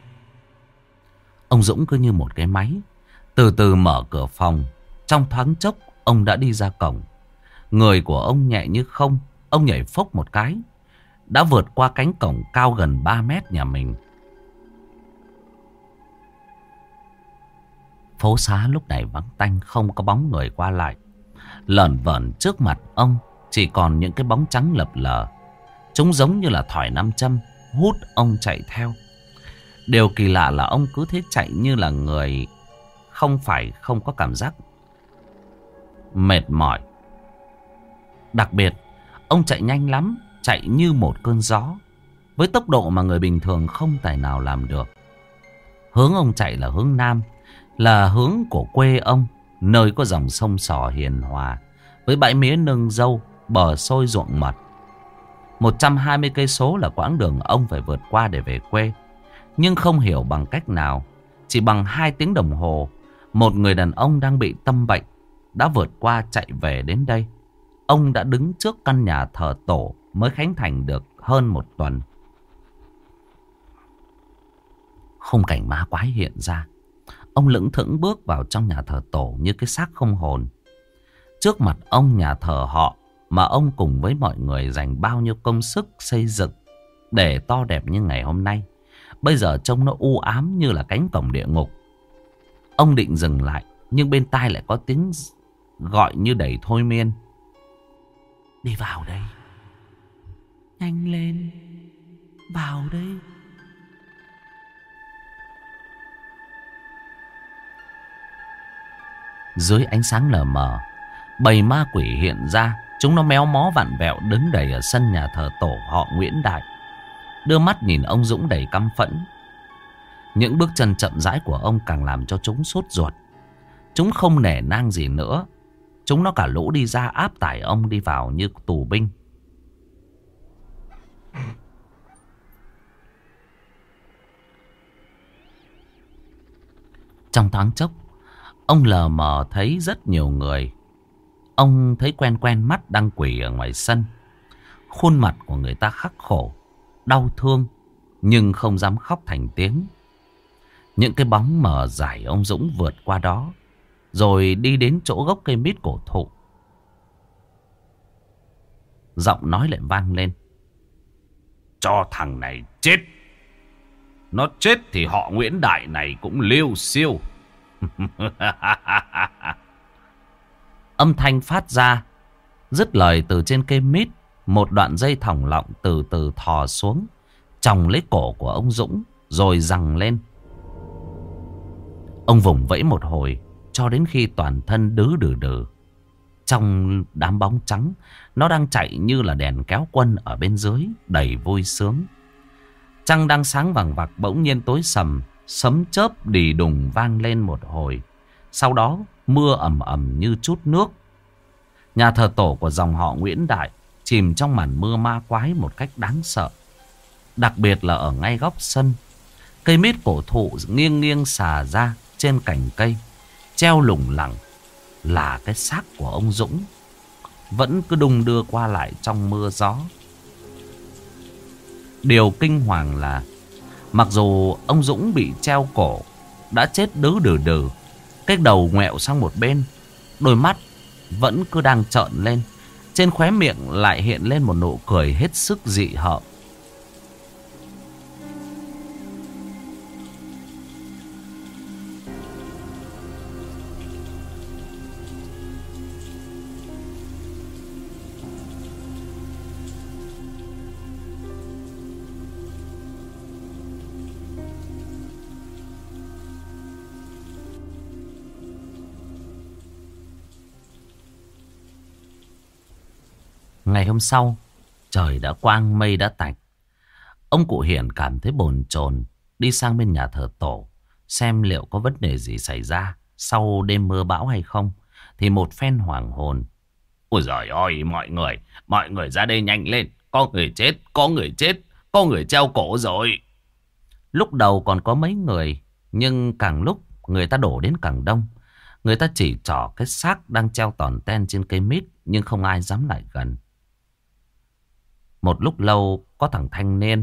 Ông Dũng cứ như một cái máy, từ từ mở cửa phòng. Trong thoáng chốc ông đã đi ra cổng. Người của ông nhẹ như không. Ông nhảy phốc một cái, đã vượt qua cánh cổng cao gần 3 mét nhà mình. Phố xá lúc này vắng tanh, không có bóng người qua lại. Lởn vởn trước mặt ông chỉ còn những cái bóng trắng lập lờ. Chúng giống như là thỏi nam châm, hút ông chạy theo. Điều kỳ lạ là ông cứ thế chạy như là người không có cảm giác mệt mỏi. Đặc biệt, ông chạy nhanh lắm, chạy như một cơn gió, với tốc độ mà người bình thường không tài nào làm được. Hướng ông chạy là hướng nam, là hướng của quê ông, nơi có dòng sông Sò hiền hòa, với bãi mía nương dâu, bờ xôi ruộng mật. 120 cây số là quãng đường ông phải vượt qua để về quê. Nhưng không hiểu bằng cách nào, chỉ bằng 2 tiếng đồng hồ, một người đàn ông đang bị tâm bệnh đã vượt qua chạy về đến đây. Ông đã đứng trước căn nhà thờ tổ mới khánh thành được hơn 1 tuần. Khung cảnh ma quái hiện ra. Ông lững thững bước vào trong nhà thờ tổ như cái xác không hồn. Trước mặt ông nhà thờ họ mà ông cùng với mọi người dành bao nhiêu công sức xây dựng để to đẹp như ngày hôm nay, bây giờ trông nó u ám như là cánh cổng địa ngục. Ông định dừng lại, nhưng bên tai lại có tiếng gọi như đầy thôi miên. Đi vào đây. Nhanh lên. Vào đây. Dưới ánh sáng lờ mờ, bầy ma quỷ hiện ra. Chúng nó méo mó vặn vẹo đứng đầy ở sân nhà thờ tổ họ Nguyễn Đại, đưa mắt nhìn ông Dũng đầy căm phẫn. Những bước chân chậm rãi của ông càng làm cho chúng sốt ruột. Chúng không nể nang gì nữa. Chúng nó cả lũ đi ra áp tải ông đi vào như tù binh. Trong thoáng chốc, ông lờ mờ thấy rất nhiều người. Ông thấy quen quen mắt đang quỳ ở ngoài sân. Khuôn mặt của người ta khắc khổ, đau thương, nhưng không dám khóc thành tiếng. Những cái bóng mờ dài ông Dũng vượt qua đó, rồi đi đến chỗ gốc cây mít cổ thụ. Giọng nói lại vang lên. Cho thằng này chết. Nó chết thì họ Nguyễn Đại này cũng liêu xiêu. Âm thanh phát ra. Dứt lời, từ trên cây mít, một đoạn dây thòng lọng từ từ thò xuống, chòng lấy cổ của ông Dũng, rồi giằng lên. Ông vùng vẫy một hồi, cho đến khi toàn thân đứ đừ đừ. Trong đám bóng trắng, nó đang chạy như là đèn kéo quân ở bên dưới, đầy vui sướng. Trăng đang sáng vằng vặc bỗng nhiên tối sầm, sấm chớp đì đùng vang lên một hồi. Sau đó mưa ầm ầm như trút nước. Nhà thờ tổ của dòng họ Nguyễn Đại chìm trong màn mưa ma quái một cách đáng sợ. Đặc biệt là ở ngay góc sân, cây mít cổ thụ nghiêng nghiêng xà ra trên cành cây, treo lủng lẳng là cái xác của ông Dũng, vẫn cứ đung đưa qua lại trong mưa gió. Điều kinh hoàng là mặc dù ông Dũng bị treo cổ, đã chết đứ đừ đừ, cái đầu ngoẹo sang một bên, đôi mắt vẫn cứ đang trợn lên, trên khóe miệng lại hiện lên một nụ cười hết sức dị hợm. Ngày hôm sau, trời đã quang mây đã tạnh. Ông cụ Hiển cảm thấy bồn chồn, đi sang bên nhà thờ tổ xem liệu có vấn đề gì xảy ra sau đêm mưa bão hay không. Thì một phen hoàng hồn. Ôi giời ơi, mọi người ra đây nhanh lên. Có người chết, có người chết, có người treo cổ rồi. Lúc đầu còn có mấy người, nhưng càng lúc người ta đổ đến càng đông. Người ta chỉ trỏ cái xác đang treo tòn ten trên cây mít, nhưng không ai dám lại gần. Một lúc lâu có thằng thanh niên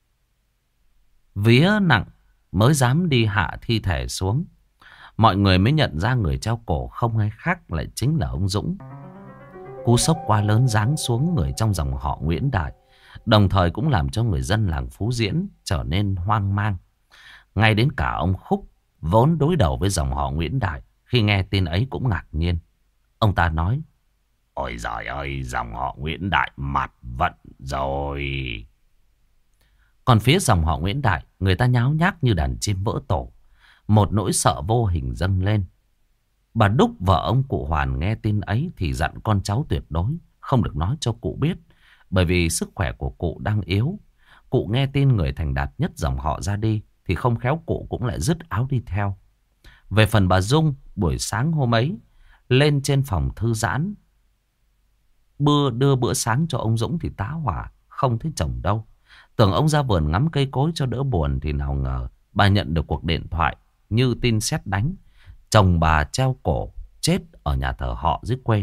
vía nặng mới dám đi hạ thi thể xuống. Mọi người mới nhận ra người treo cổ không ai khác lại chính là ông Dũng. Cú sốc quá lớn giáng xuống người trong dòng họ Nguyễn Đại, đồng thời cũng làm cho người dân làng Phú Diễn trở nên hoang mang. Ngay đến cả ông Khúc, vốn đối đầu với dòng họ Nguyễn Đại, khi nghe tin ấy cũng ngạc nhiên. Ông ta nói: Ôi giời ơi, dòng họ Nguyễn Đại mặt vận rồi. Còn phía dòng họ Nguyễn Đại, người ta nháo nhác như đàn chim vỡ tổ. Một nỗi sợ vô hình dâng lên. Bà Đúc, vợ ông cụ Hoàn, nghe tin ấy thì dặn con cháu tuyệt đối không được nói cho cụ biết, bởi vì sức khỏe của cụ đang yếu. Cụ nghe tin người thành đạt nhất dòng họ ra đi thì không khéo cụ cũng lại dứt áo đi theo. Về phần bà Dung, buổi sáng hôm ấy lên trên phòng thư giãn đưa bữa sáng cho ông Dũng thì tá hỏa, không thấy chồng đâu. Tưởng ông ra vườn ngắm cây cối cho đỡ buồn thì nào ngờ bà nhận được cuộc điện thoại như tin sét đánh. Chồng bà treo cổ chết ở nhà thờ họ dưới quê.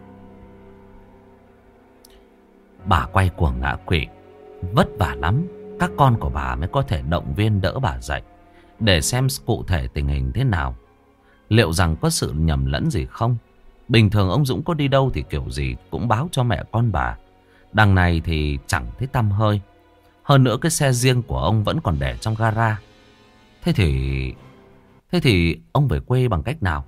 Bà quay cuồng ngã quỵ, vất vả lắm các con của bà mới có thể động viên đỡ bà dậy, để xem cụ thể tình hình thế nào, liệu rằng có sự nhầm lẫn gì không. Bình thường ông Dũng có đi đâu thì kiểu gì cũng báo cho mẹ con bà. Đằng này thì chẳng thấy tăm hơi. Hơn nữa cái xe riêng của ông vẫn còn để trong gara. Thế thì ông về quê bằng cách nào?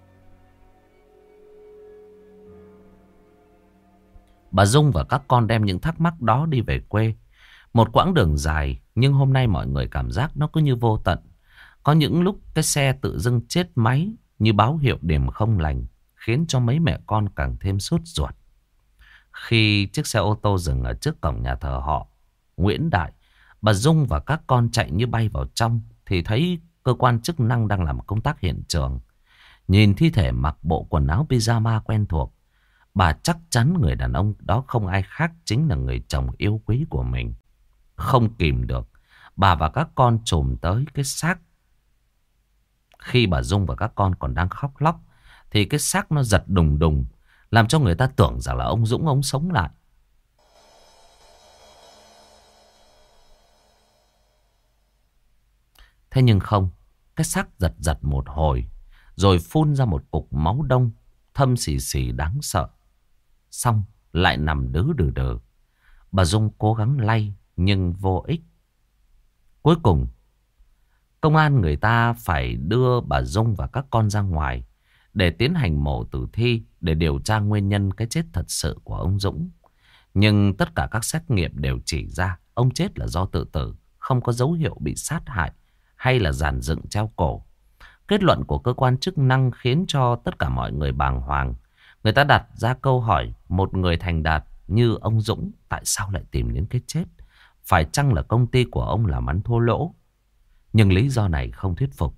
Bà Dung và các con đem những thắc mắc đó đi về quê. Một quãng đường dài, nhưng hôm nay mọi người cảm giác nó cứ như vô tận. Có những lúc cái xe tự dưng chết máy như báo hiệu điểm không lành, khiến cho mấy mẹ con càng thêm sốt ruột. Khi chiếc xe ô tô dừng ở trước cổng nhà thờ họ Nguyễn Đại, bà Dung và các con chạy như bay vào trong thì thấy cơ quan chức năng đang làm công tác hiện trường. Nhìn thi thể mặc bộ quần áo pyjama quen thuộc, bà chắc chắn người đàn ông đó không ai khác chính là người chồng yêu quý của mình. Không kìm được, bà và các con chồm tới cái xác. Khi bà Dung và các con còn đang khóc lóc thì cái xác nó giật đùng đùng, làm cho người ta tưởng rằng là ông Dũng ông sống lại. Thế nhưng không, cái xác giật giật một hồi rồi phun ra một cục máu đông thâm xì xì đáng sợ. Xong lại nằm đứ đừ đừ. Bà Dung cố gắng lay nhưng vô ích. Cuối cùng công an người ta phải đưa bà Dung và các con ra ngoài để tiến hành mổ tử thi, để điều tra nguyên nhân cái chết thật sự của ông Dũng. Nhưng tất cả các xét nghiệm đều chỉ ra ông chết là do tự tử, không có dấu hiệu bị sát hại hay là dàn dựng treo cổ. Kết luận của cơ quan chức năng khiến cho tất cả mọi người bàng hoàng. Người ta đặt ra câu hỏi, một người thành đạt như ông Dũng tại sao lại tìm đến cái chết? Phải chăng là công ty của ông làm ăn thua lỗ? Nhưng lý do này không thuyết phục.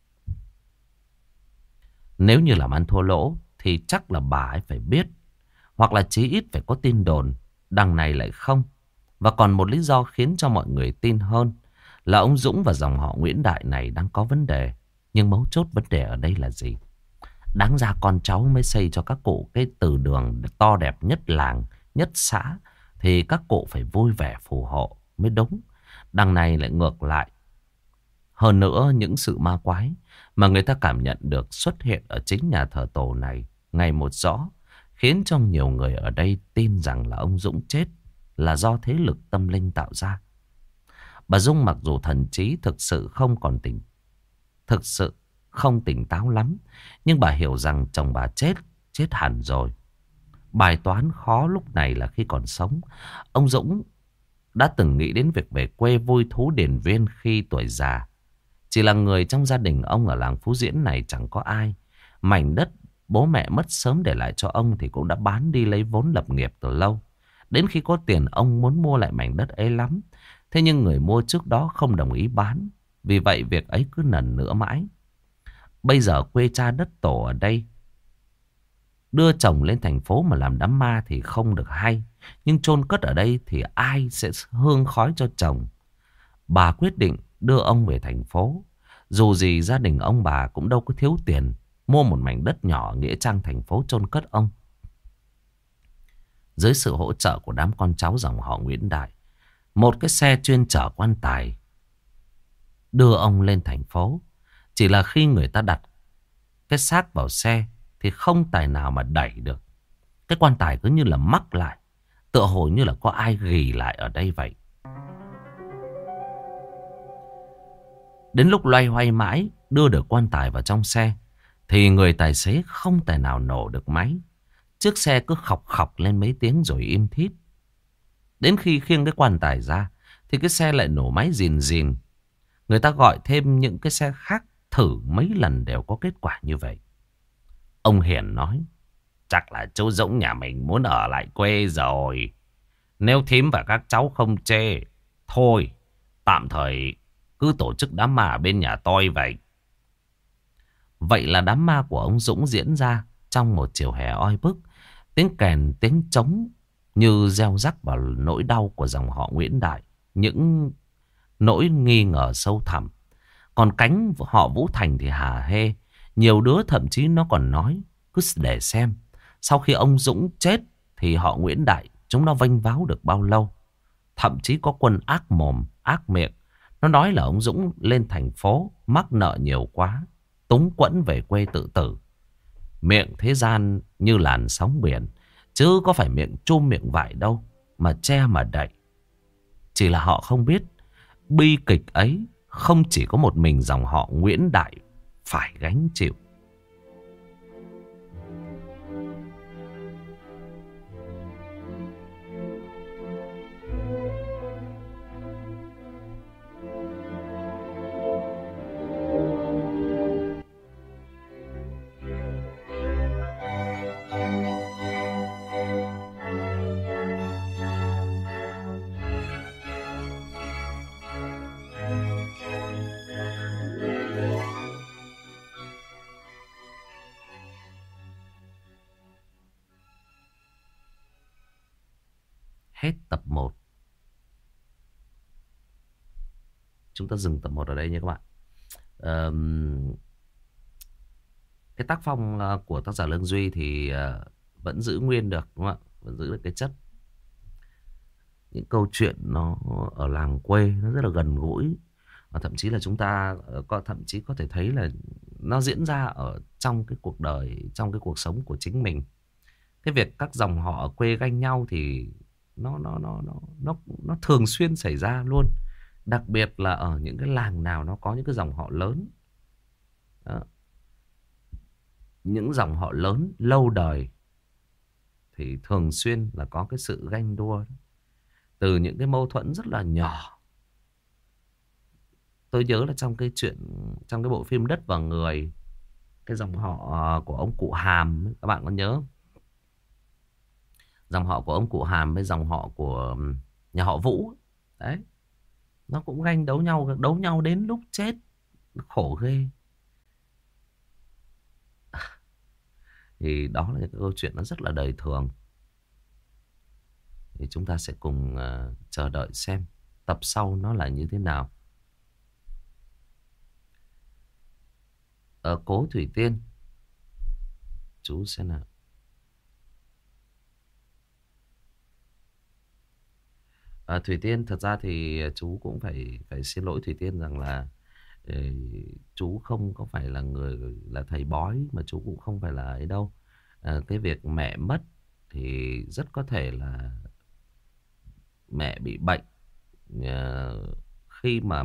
Nếu như làm ăn thua lỗ thì chắc là bà ấy phải biết, hoặc là chí ít phải có tin đồn. Đằng này lại không. Và còn một lý do khiến cho mọi người tin hơn là ông Dũng và dòng họ Nguyễn Đại này đang có vấn đề. Nhưng mấu chốt vấn đề ở đây là gì? Đáng ra con cháu mới xây cho các cụ cái từ đường to đẹp nhất làng, nhất xã, thì các cụ phải vui vẻ phù hộ mới đúng. Đằng này lại ngược lại. Hơn nữa, những sự ma quái mà người ta cảm nhận được xuất hiện ở chính nhà thờ tổ này ngày một rõ, khiến cho nhiều người ở đây tin rằng là ông Dũng chết là do thế lực tâm linh tạo ra. Bà Dung mặc dù thần trí thực sự không tỉnh táo lắm, nhưng bà hiểu rằng chồng bà chết hẳn rồi. Bài toán khó lúc này là khi còn sống, ông Dũng đã từng nghĩ đến việc về quê vui thú điền viên khi tuổi già. Chỉ là người trong gia đình ông ở làng Phú Diễn này chẳng có ai. Mảnh đất bố mẹ mất sớm để lại cho ông thì cũng đã bán đi lấy vốn lập nghiệp từ lâu. Đến khi có tiền ông muốn mua lại mảnh đất ấy lắm. Thế nhưng người mua trước đó không đồng ý bán. Vì vậy việc ấy cứ nần nữa mãi. Bây giờ quê cha đất tổ ở đây, đưa chồng lên thành phố mà làm đám ma thì không được hay. Nhưng chôn cất ở đây thì ai sẽ hương khói cho chồng. Bà quyết định đưa ông về thành phố. Dù gì gia đình ông bà cũng đâu có thiếu tiền mua một mảnh đất nhỏ nghĩa trang thành phố chôn cất ông. Dưới sự hỗ trợ của đám con cháu dòng họ Nguyễn Đại, một cái xe chuyên chở quan tài đưa ông lên thành phố. Chỉ là khi người ta đặt cái xác vào xe thì không tài nào mà đẩy được. Cái quan tài cứ như là mắc lại, tựa hồ như là có ai ghì lại ở đây vậy. Đến lúc loay hoay mãi đưa được quan tài vào trong xe thì người tài xế không tài nào nổ được máy. Chiếc xe cứ khọc khọc lên mấy tiếng rồi im thít. Đến khi khiêng cái quan tài ra thì cái xe lại nổ máy rìn rìn. Người ta gọi thêm những cái xe khác thử mấy lần đều có kết quả như vậy. Ông Hiền nói, chắc là chú Dũng nhà mình muốn ở lại quê rồi. Nếu thím và các cháu không chê, thôi tạm thời Cứ tổ chức đám ma ở bên nhà tôi vậy. Vậy là đám ma của ông Dũng diễn ra trong một chiều hè oi bức. Tiếng kèn, tiếng trống như gieo rắc vào nỗi đau của dòng họ Nguyễn Đại. Những nỗi nghi ngờ sâu thẳm. Còn cánh họ Vũ Thành thì hả hê. Nhiều đứa thậm chí nó còn nói, cứ để xem sau khi ông Dũng chết thì họ Nguyễn Đại chúng nó vênh váo được bao lâu. Thậm chí có quân ác mồm, ác miệng. Nó nói là ông Dũng lên thành phố mắc nợ nhiều quá, túng quẫn về quê tự tử. Miệng thế gian như làn sóng biển, chứ có phải miệng chum miệng vải đâu mà che mà đậy. Chỉ là họ không biết bi kịch ấy không chỉ có một mình dòng họ Nguyễn Đại phải gánh chịu. Hết tập 1. Chúng ta dừng tập 1 ở đây nha các bạn. Cái tác phong của tác giả Lương Duy thì vẫn giữ nguyên được, đúng không ạ? Vẫn giữ được cái chất. Những câu chuyện nó ở làng quê nó rất là gần gũi. Và thậm chí là chúng ta thậm chí có thể thấy là nó diễn ra ở trong cái cuộc đời, trong cái cuộc sống của chính mình. Cái việc các dòng họ ở quê ganh nhau thì nó thường xuyên xảy ra luôn. Đặc biệt là ở những cái làng nào nó có những cái dòng họ lớn. Đó. Những dòng họ lớn lâu đời thì thường xuyên là có cái sự ganh đua. Từ những cái mâu thuẫn rất là nhỏ. Tôi nhớ là trong cái chuyện, trong cái bộ phim Đất và Người, cái dòng họ của ông cụ Hàm, các bạn có nhớ không? Dòng họ của ông cụ Hàm với dòng họ của nhà họ Vũ. Đấy. Nó cũng ganh đấu nhau đến lúc chết. Khổ ghê. Thì đó là cái câu chuyện nó rất là đời thường. Thì chúng ta sẽ cùng chờ đợi xem tập sau nó là như thế nào. Ở Cố Thủy Tiên, chú xem nào. Thủy Tiên, thật ra thì chú cũng phải xin lỗi Thủy Tiên rằng là chú không có phải là người là thầy bói, mà chú cũng không phải là ấy đâu. Cái việc mẹ mất thì rất có thể là mẹ bị bệnh khi mà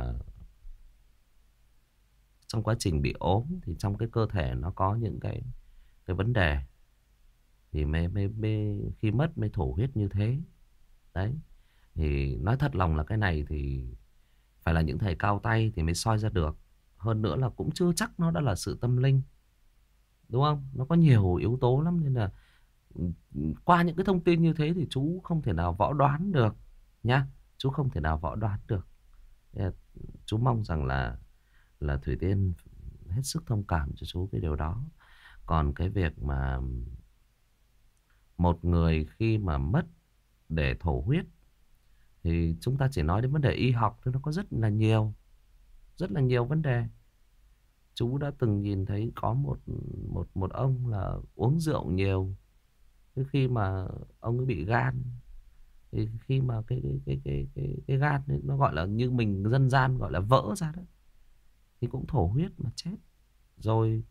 trong quá trình bị ốm thì trong cái cơ thể nó có những cái vấn đề, thì khi mất mới thổ huyết như thế. Đấy. Thì nói thật lòng là cái này thì phải là những thầy cao tay thì mới soi ra được. Hơn nữa là cũng chưa chắc nó đã là sự tâm linh, đúng không? Nó có nhiều yếu tố lắm, nên là qua những cái thông tin như thế thì chú không thể nào võ đoán được nhá. Chú không thể nào võ đoán được. Chú mong rằng là Thủy Tiên hết sức thông cảm cho chú cái điều đó. Còn cái việc mà một người khi mà mất để thổ huyết thì chúng ta chỉ nói đến vấn đề y học thôi, nó có rất là nhiều vấn đề. Chú đã từng nhìn thấy có một ông là uống rượu nhiều. Khi mà ông ấy bị gan, thì khi mà cái gan ấy, nó gọi là như mình dân gian gọi là vỡ ra đó, thì cũng thổ huyết mà chết. Rồi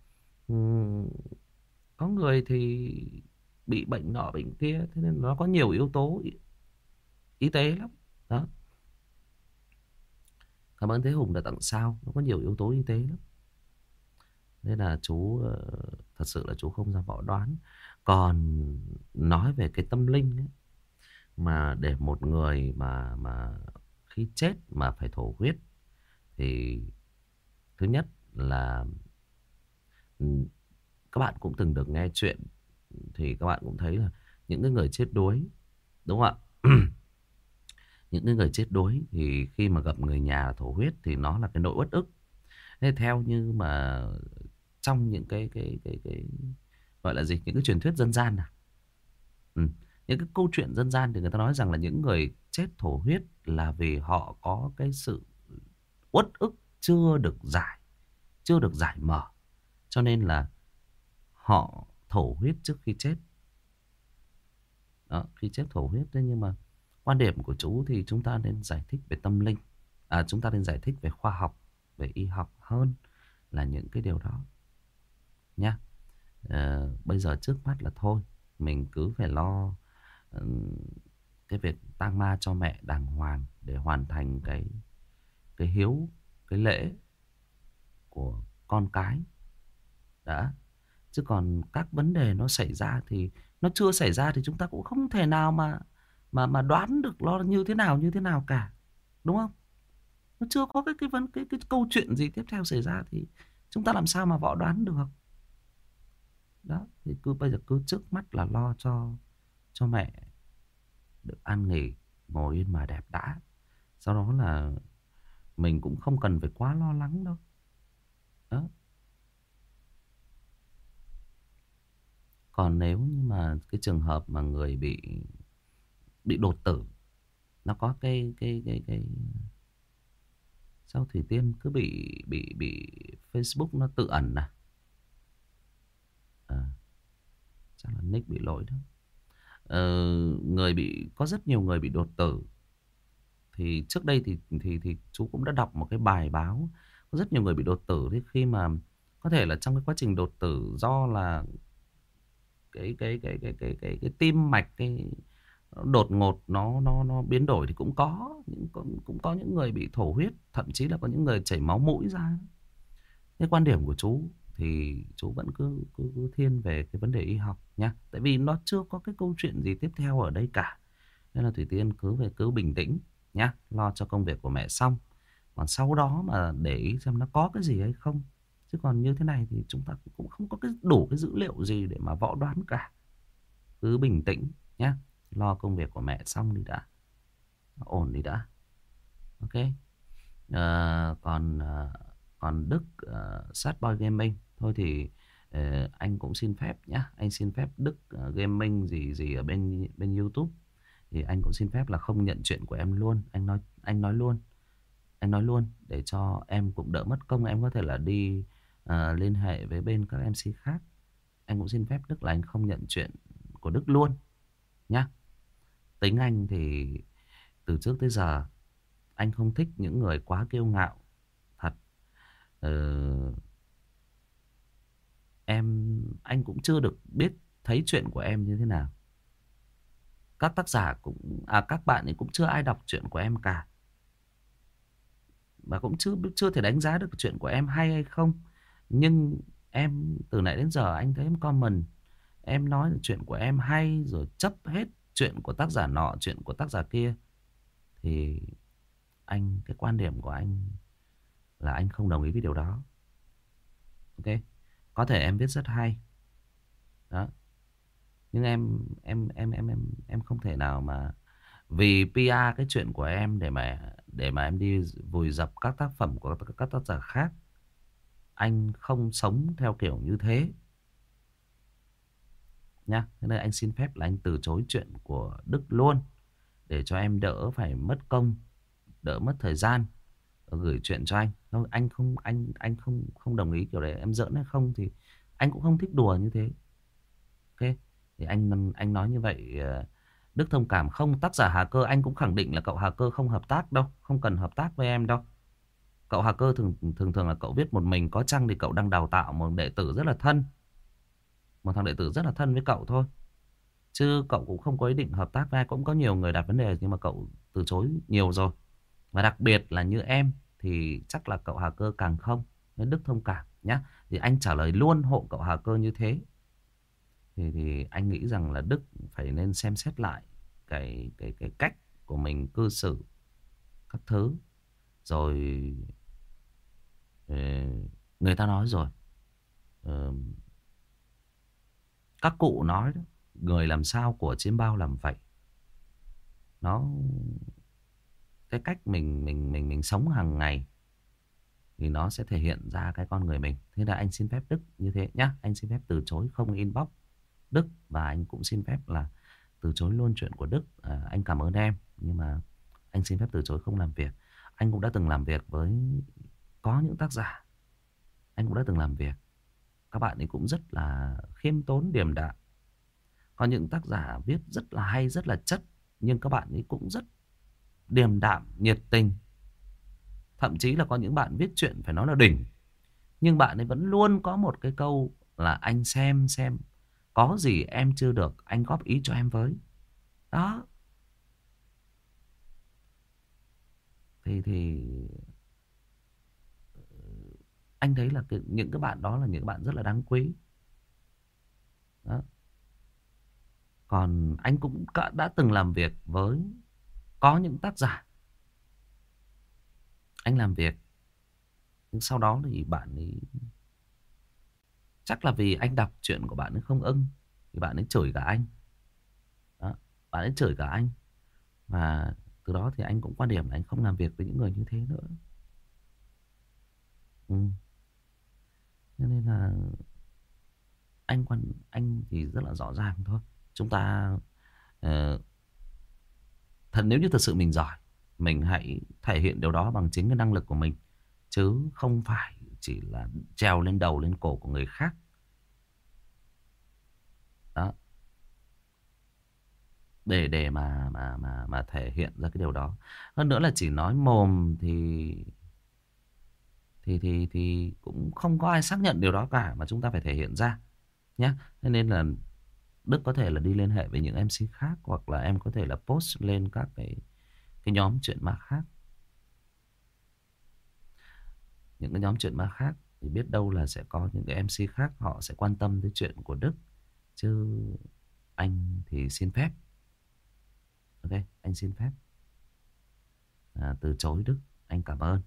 có người thì bị bệnh nọ bệnh kia, thế nên nó có nhiều yếu tố y tế lắm đó. Cảm ơn Thế Hùng đã tặng sao. Nó có nhiều yếu tố y tế lắm, nên là chú thật sự là chú không ra võ đoán. Còn nói về cái tâm linh ấy, mà để một người mà khi chết mà phải thổ huyết, thì thứ nhất là các bạn cũng từng được nghe chuyện, thì các bạn cũng thấy là những cái người chết đuối, đúng không ạ? Những cái người chết đuối thì khi mà gặp người nhà thổ huyết thì nó là cái nỗi uất ức. Thế theo như mà trong những cái gọi là gì, những cái truyền thuyết dân gian à, ừ. Những cái câu chuyện dân gian thì người ta nói rằng là những người chết thổ huyết là vì họ có cái sự uất ức chưa được giải mở, cho nên là họ thổ huyết trước khi chết. Đó, khi chết thổ huyết. Thế nhưng mà quan điểm của chú thì chúng ta nên giải thích về tâm linh, chúng ta nên giải thích về khoa học, về y học hơn là những cái điều đó nhá. Bây giờ trước mắt là thôi, mình cứ phải lo cái việc tang ma cho mẹ đàng hoàng để hoàn thành cái hiếu, cái lễ của con cái đã. Chứ còn các vấn đề nó xảy ra thì nó chưa xảy ra thì chúng ta cũng không thể nào mà đoán được nó như thế nào cả, đúng không? Nó chưa có cái câu chuyện gì tiếp theo xảy ra thì chúng ta làm sao mà võ đoán được. Đó, thì bây giờ cứ trước mắt là lo cho mẹ được an nghỉ, ngồi yên mà đẹp đã. Sau đó là mình cũng không cần phải quá lo lắng đâu. Đó. Còn nếu như mà cái trường hợp mà người bị đột tử, nó có cái sao Thủy Tiên cứ bị Facebook nó tự ẩn à? Chắc là nick bị lỗi đó. Có rất nhiều người bị đột tử. Thì trước đây thì chú cũng đã đọc một cái bài báo, có rất nhiều người bị đột tử. Thế khi mà có thể là trong cái quá trình đột tử do là cái tim mạch đột ngột nó biến đổi thì cũng có những người bị thổ huyết, thậm chí là có những người chảy máu mũi ra. Cái quan điểm của chú thì chú vẫn cứ thiên về cái vấn đề y học nhá, tại vì nó chưa có cái câu chuyện gì tiếp theo ở đây cả. Nên là Thủy Tiên cứ bình tĩnh nhá, lo cho công việc của mẹ xong, còn sau đó mà để ý xem nó có cái gì hay không. Chứ còn như thế này thì chúng ta cũng không có đủ cái dữ liệu gì để mà võ đoán cả. Cứ bình tĩnh nhá, lo công việc của mẹ xong đi đã, ổn đi đã. Ok. Còn Đức, Sad Boy Gaming thôi thì anh cũng xin phép nhá, anh xin phép Đức Gaming gì ở bên YouTube thì anh cũng xin phép là không nhận chuyện của em luôn. Anh nói luôn để cho em cũng đỡ mất công. Em có thể là đi liên hệ với bên các MC khác. Anh cũng xin phép Đức là anh không nhận chuyện của Đức luôn nhá. Tính anh thì từ trước tới giờ anh không thích những người quá kiêu ngạo thật. Anh cũng chưa được biết thấy chuyện của em như thế nào. Các tác giả các bạn ấy cũng chưa ai đọc chuyện của em cả, và cũng chưa thể đánh giá được chuyện của em hay hay không. Nhưng em từ nãy đến giờ anh thấy em comment, em nói là chuyện của em hay rồi chấp hết chuyện của tác giả nọ, chuyện của tác giả kia, thì cái quan điểm của anh là anh không đồng ý với điều đó. Ok, có thể em viết rất hay đó, nhưng em không thể nào mà vì PR cái chuyện của em để mà em đi vùi dập các tác phẩm của các tác giả khác. Anh không sống theo kiểu như thế nhá. Thế nên anh xin phép là anh từ chối chuyện của Đức luôn, để cho em đỡ phải mất công, đỡ mất thời gian gửi chuyện cho anh. Anh không đồng ý kiểu đấy. Em giỡn hay không thì anh cũng không thích đùa như thế. Ok, thì anh nói như vậy. Đức thông cảm không? Tác giả Hà Cơ anh cũng khẳng định là cậu Hà Cơ không hợp tác đâu, không cần hợp tác với em đâu. Cậu Hà Cơ thường là cậu viết một mình, có chăng thì cậu đang đào tạo một đệ tử rất là thân, một thằng đệ tử rất là thân với cậu thôi, chứ cậu cũng không có ý định hợp tác với ai. Cũng có nhiều người đặt vấn đề nhưng mà cậu từ chối nhiều rồi, và đặc biệt là như em thì chắc là cậu Hà Cơ càng không. Nên Đức thông cảm nhá. Thì anh trả lời luôn hộ cậu Hà Cơ như thế. Thì anh nghĩ rằng là Đức phải nên xem xét lại cái cách của mình cư xử các thứ. Rồi người ta nói rồi, các cụ nói đó, người làm sao của chiêm bao làm vậy. Nó cái cách mình sống hàng ngày thì nó sẽ thể hiện ra cái con người mình. Thế là anh xin phép Đức như thế nhá. Anh xin phép từ chối không inbox Đức, và anh cũng xin phép là từ chối luôn chuyện của Đức. Anh cảm ơn em, nhưng mà anh xin phép từ chối không làm việc. Anh cũng đã từng làm việc với, có những tác giả anh cũng đã từng làm việc, các bạn ấy cũng rất là khiêm tốn điềm đạm. Có những tác giả viết rất là hay, rất là chất, nhưng các bạn ấy cũng rất điềm đạm, nhiệt tình. Thậm chí là có những bạn viết chuyện phải nói là đỉnh, nhưng bạn ấy vẫn luôn có một cái câu là anh xem có gì em chưa được, anh góp ý cho em với. Đó. Thì anh thấy là những cái bạn đó là những bạn rất là đáng quý. Đó. Còn anh cũng đã từng làm việc với, có những tác giả anh làm việc, nhưng sau đó thì bạn ấy, chắc là vì anh đọc chuyện của bạn ấy không ưng, thì bạn ấy chửi cả anh. Đó. Bạn ấy chửi cả anh. Và từ đó thì anh cũng quan điểm là anh không làm việc với những người như thế nữa. Cho nên là anh thì rất là rõ ràng thôi. Chúng ta nếu như thật sự mình giỏi, mình hãy thể hiện điều đó bằng chính cái năng lực của mình, chứ không phải chỉ là trèo lên đầu lên cổ của người khác. Đó. Để mà thể hiện ra cái điều đó. Hơn nữa là chỉ nói mồm thì cũng không có ai xác nhận điều đó cả, mà chúng ta phải thể hiện ra nhé. Nên là Đức có thể là đi liên hệ với những MC khác, hoặc là em có thể là post lên các cái nhóm chuyện ma khác. Những cái nhóm chuyện ma khác thì biết đâu là sẽ có những cái MC khác họ sẽ quan tâm tới chuyện của Đức. Chứ anh thì xin phép. Ok, anh xin phép từ chối Đức. Anh cảm ơn.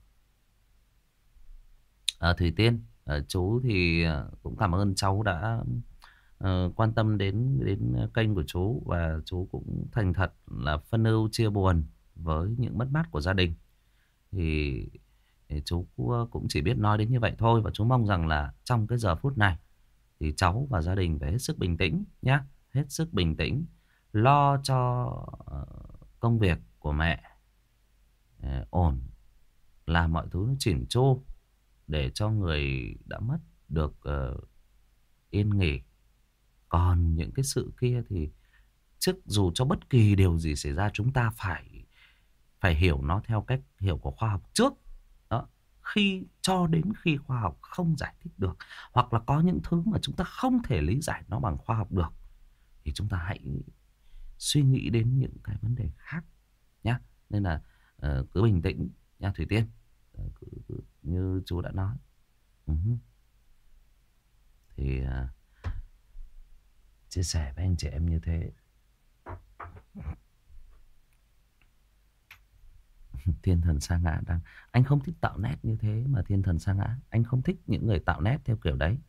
Thủy Tiên, chú thì cũng cảm ơn cháu đã quan tâm đến kênh của chú, và chú cũng thành thật là phân ưu chia buồn với những mất mát của gia đình. Thì chú cũng chỉ biết nói đến như vậy thôi, và chú mong rằng là trong cái giờ phút này thì cháu và gia đình phải hết sức bình tĩnh nhé, hết sức bình tĩnh, lo cho công việc của mẹ ổn, làm mọi thứ nó chỉn chu để cho người đã mất được yên nghỉ. Còn những cái sự kia thì trước dù cho bất kỳ điều gì xảy ra, chúng ta phải hiểu nó theo cách hiểu của khoa học trước. Đó. Cho đến khi khoa học không giải thích được, hoặc là có những thứ mà chúng ta không thể lý giải nó bằng khoa học được, thì chúng ta hãy suy nghĩ đến những cái vấn đề khác nhé. Nên là cứ bình tĩnh nha Thủy Tiên. Cứ như chú đã nói. Thì chia sẻ với anh chị em như thế. Thiên thần sa ngã đang. Anh không thích tạo nét như thế mà thiên thần sa ngã. Anh không thích những người tạo nét theo kiểu đấy.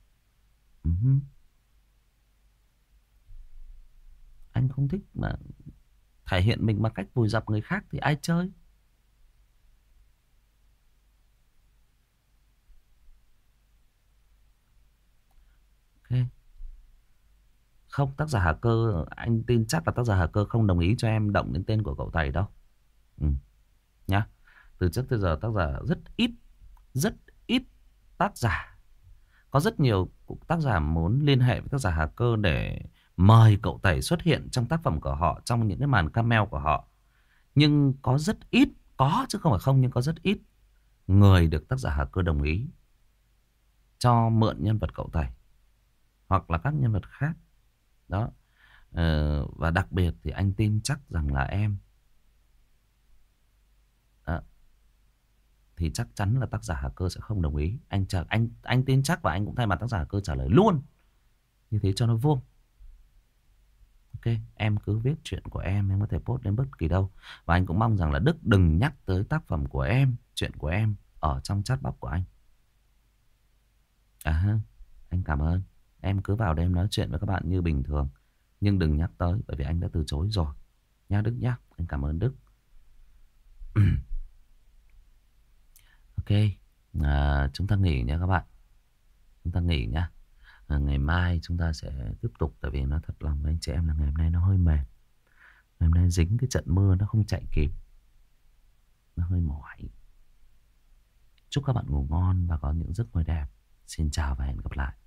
Anh không thích mà thể hiện mình bằng cách vùi dập người khác thì ai chơi. Ok. Không, tác giả Hà Cơ, anh tin chắc là tác giả Hà Cơ không đồng ý cho em động đến tên của cậu thầy đâu. Nhá. Từ trước tới giờ tác giả rất ít tác giả. Có rất nhiều tác giả muốn liên hệ với tác giả Hà Cơ để mời cậu thầy xuất hiện trong tác phẩm của họ, trong những cái màn cameo của họ. Nhưng có rất ít, có chứ không phải không, nhưng có rất ít người được tác giả Hà Cơ đồng ý cho mượn nhân vật cậu thầy hoặc là các nhân vật khác. Đó. Và đặc biệt thì anh tin chắc rằng là em đó, thì chắc chắn là tác giả Hà Cơ sẽ không đồng ý. Anh tin chắc, và anh cũng thay mặt tác giả Hà Cơ trả lời luôn như thế cho nó vuông. Ok, em cứ viết chuyện của em có thể post lên bất kỳ đâu. Và anh cũng mong rằng là Đức đừng nhắc tới tác phẩm của em, chuyện của em ở trong chat box của anh. Anh cảm ơn. Em cứ vào đây em nói chuyện với các bạn như bình thường, nhưng đừng nhắc tới, bởi vì anh đã từ chối rồi. Nha Đức nhá. Anh cảm ơn Đức. Ok, chúng ta nghỉ nha các bạn. Chúng ta nghỉ nha. Ngày mai chúng ta sẽ tiếp tục. Tại vì nó thật lòng với anh chị em là ngày hôm nay nó hơi mệt. Ngày hôm nay dính cái trận mưa nó không chạy kịp. Nó hơi mỏi. Chúc các bạn ngủ ngon và có những giấc mơ đẹp. Xin chào và hẹn gặp lại.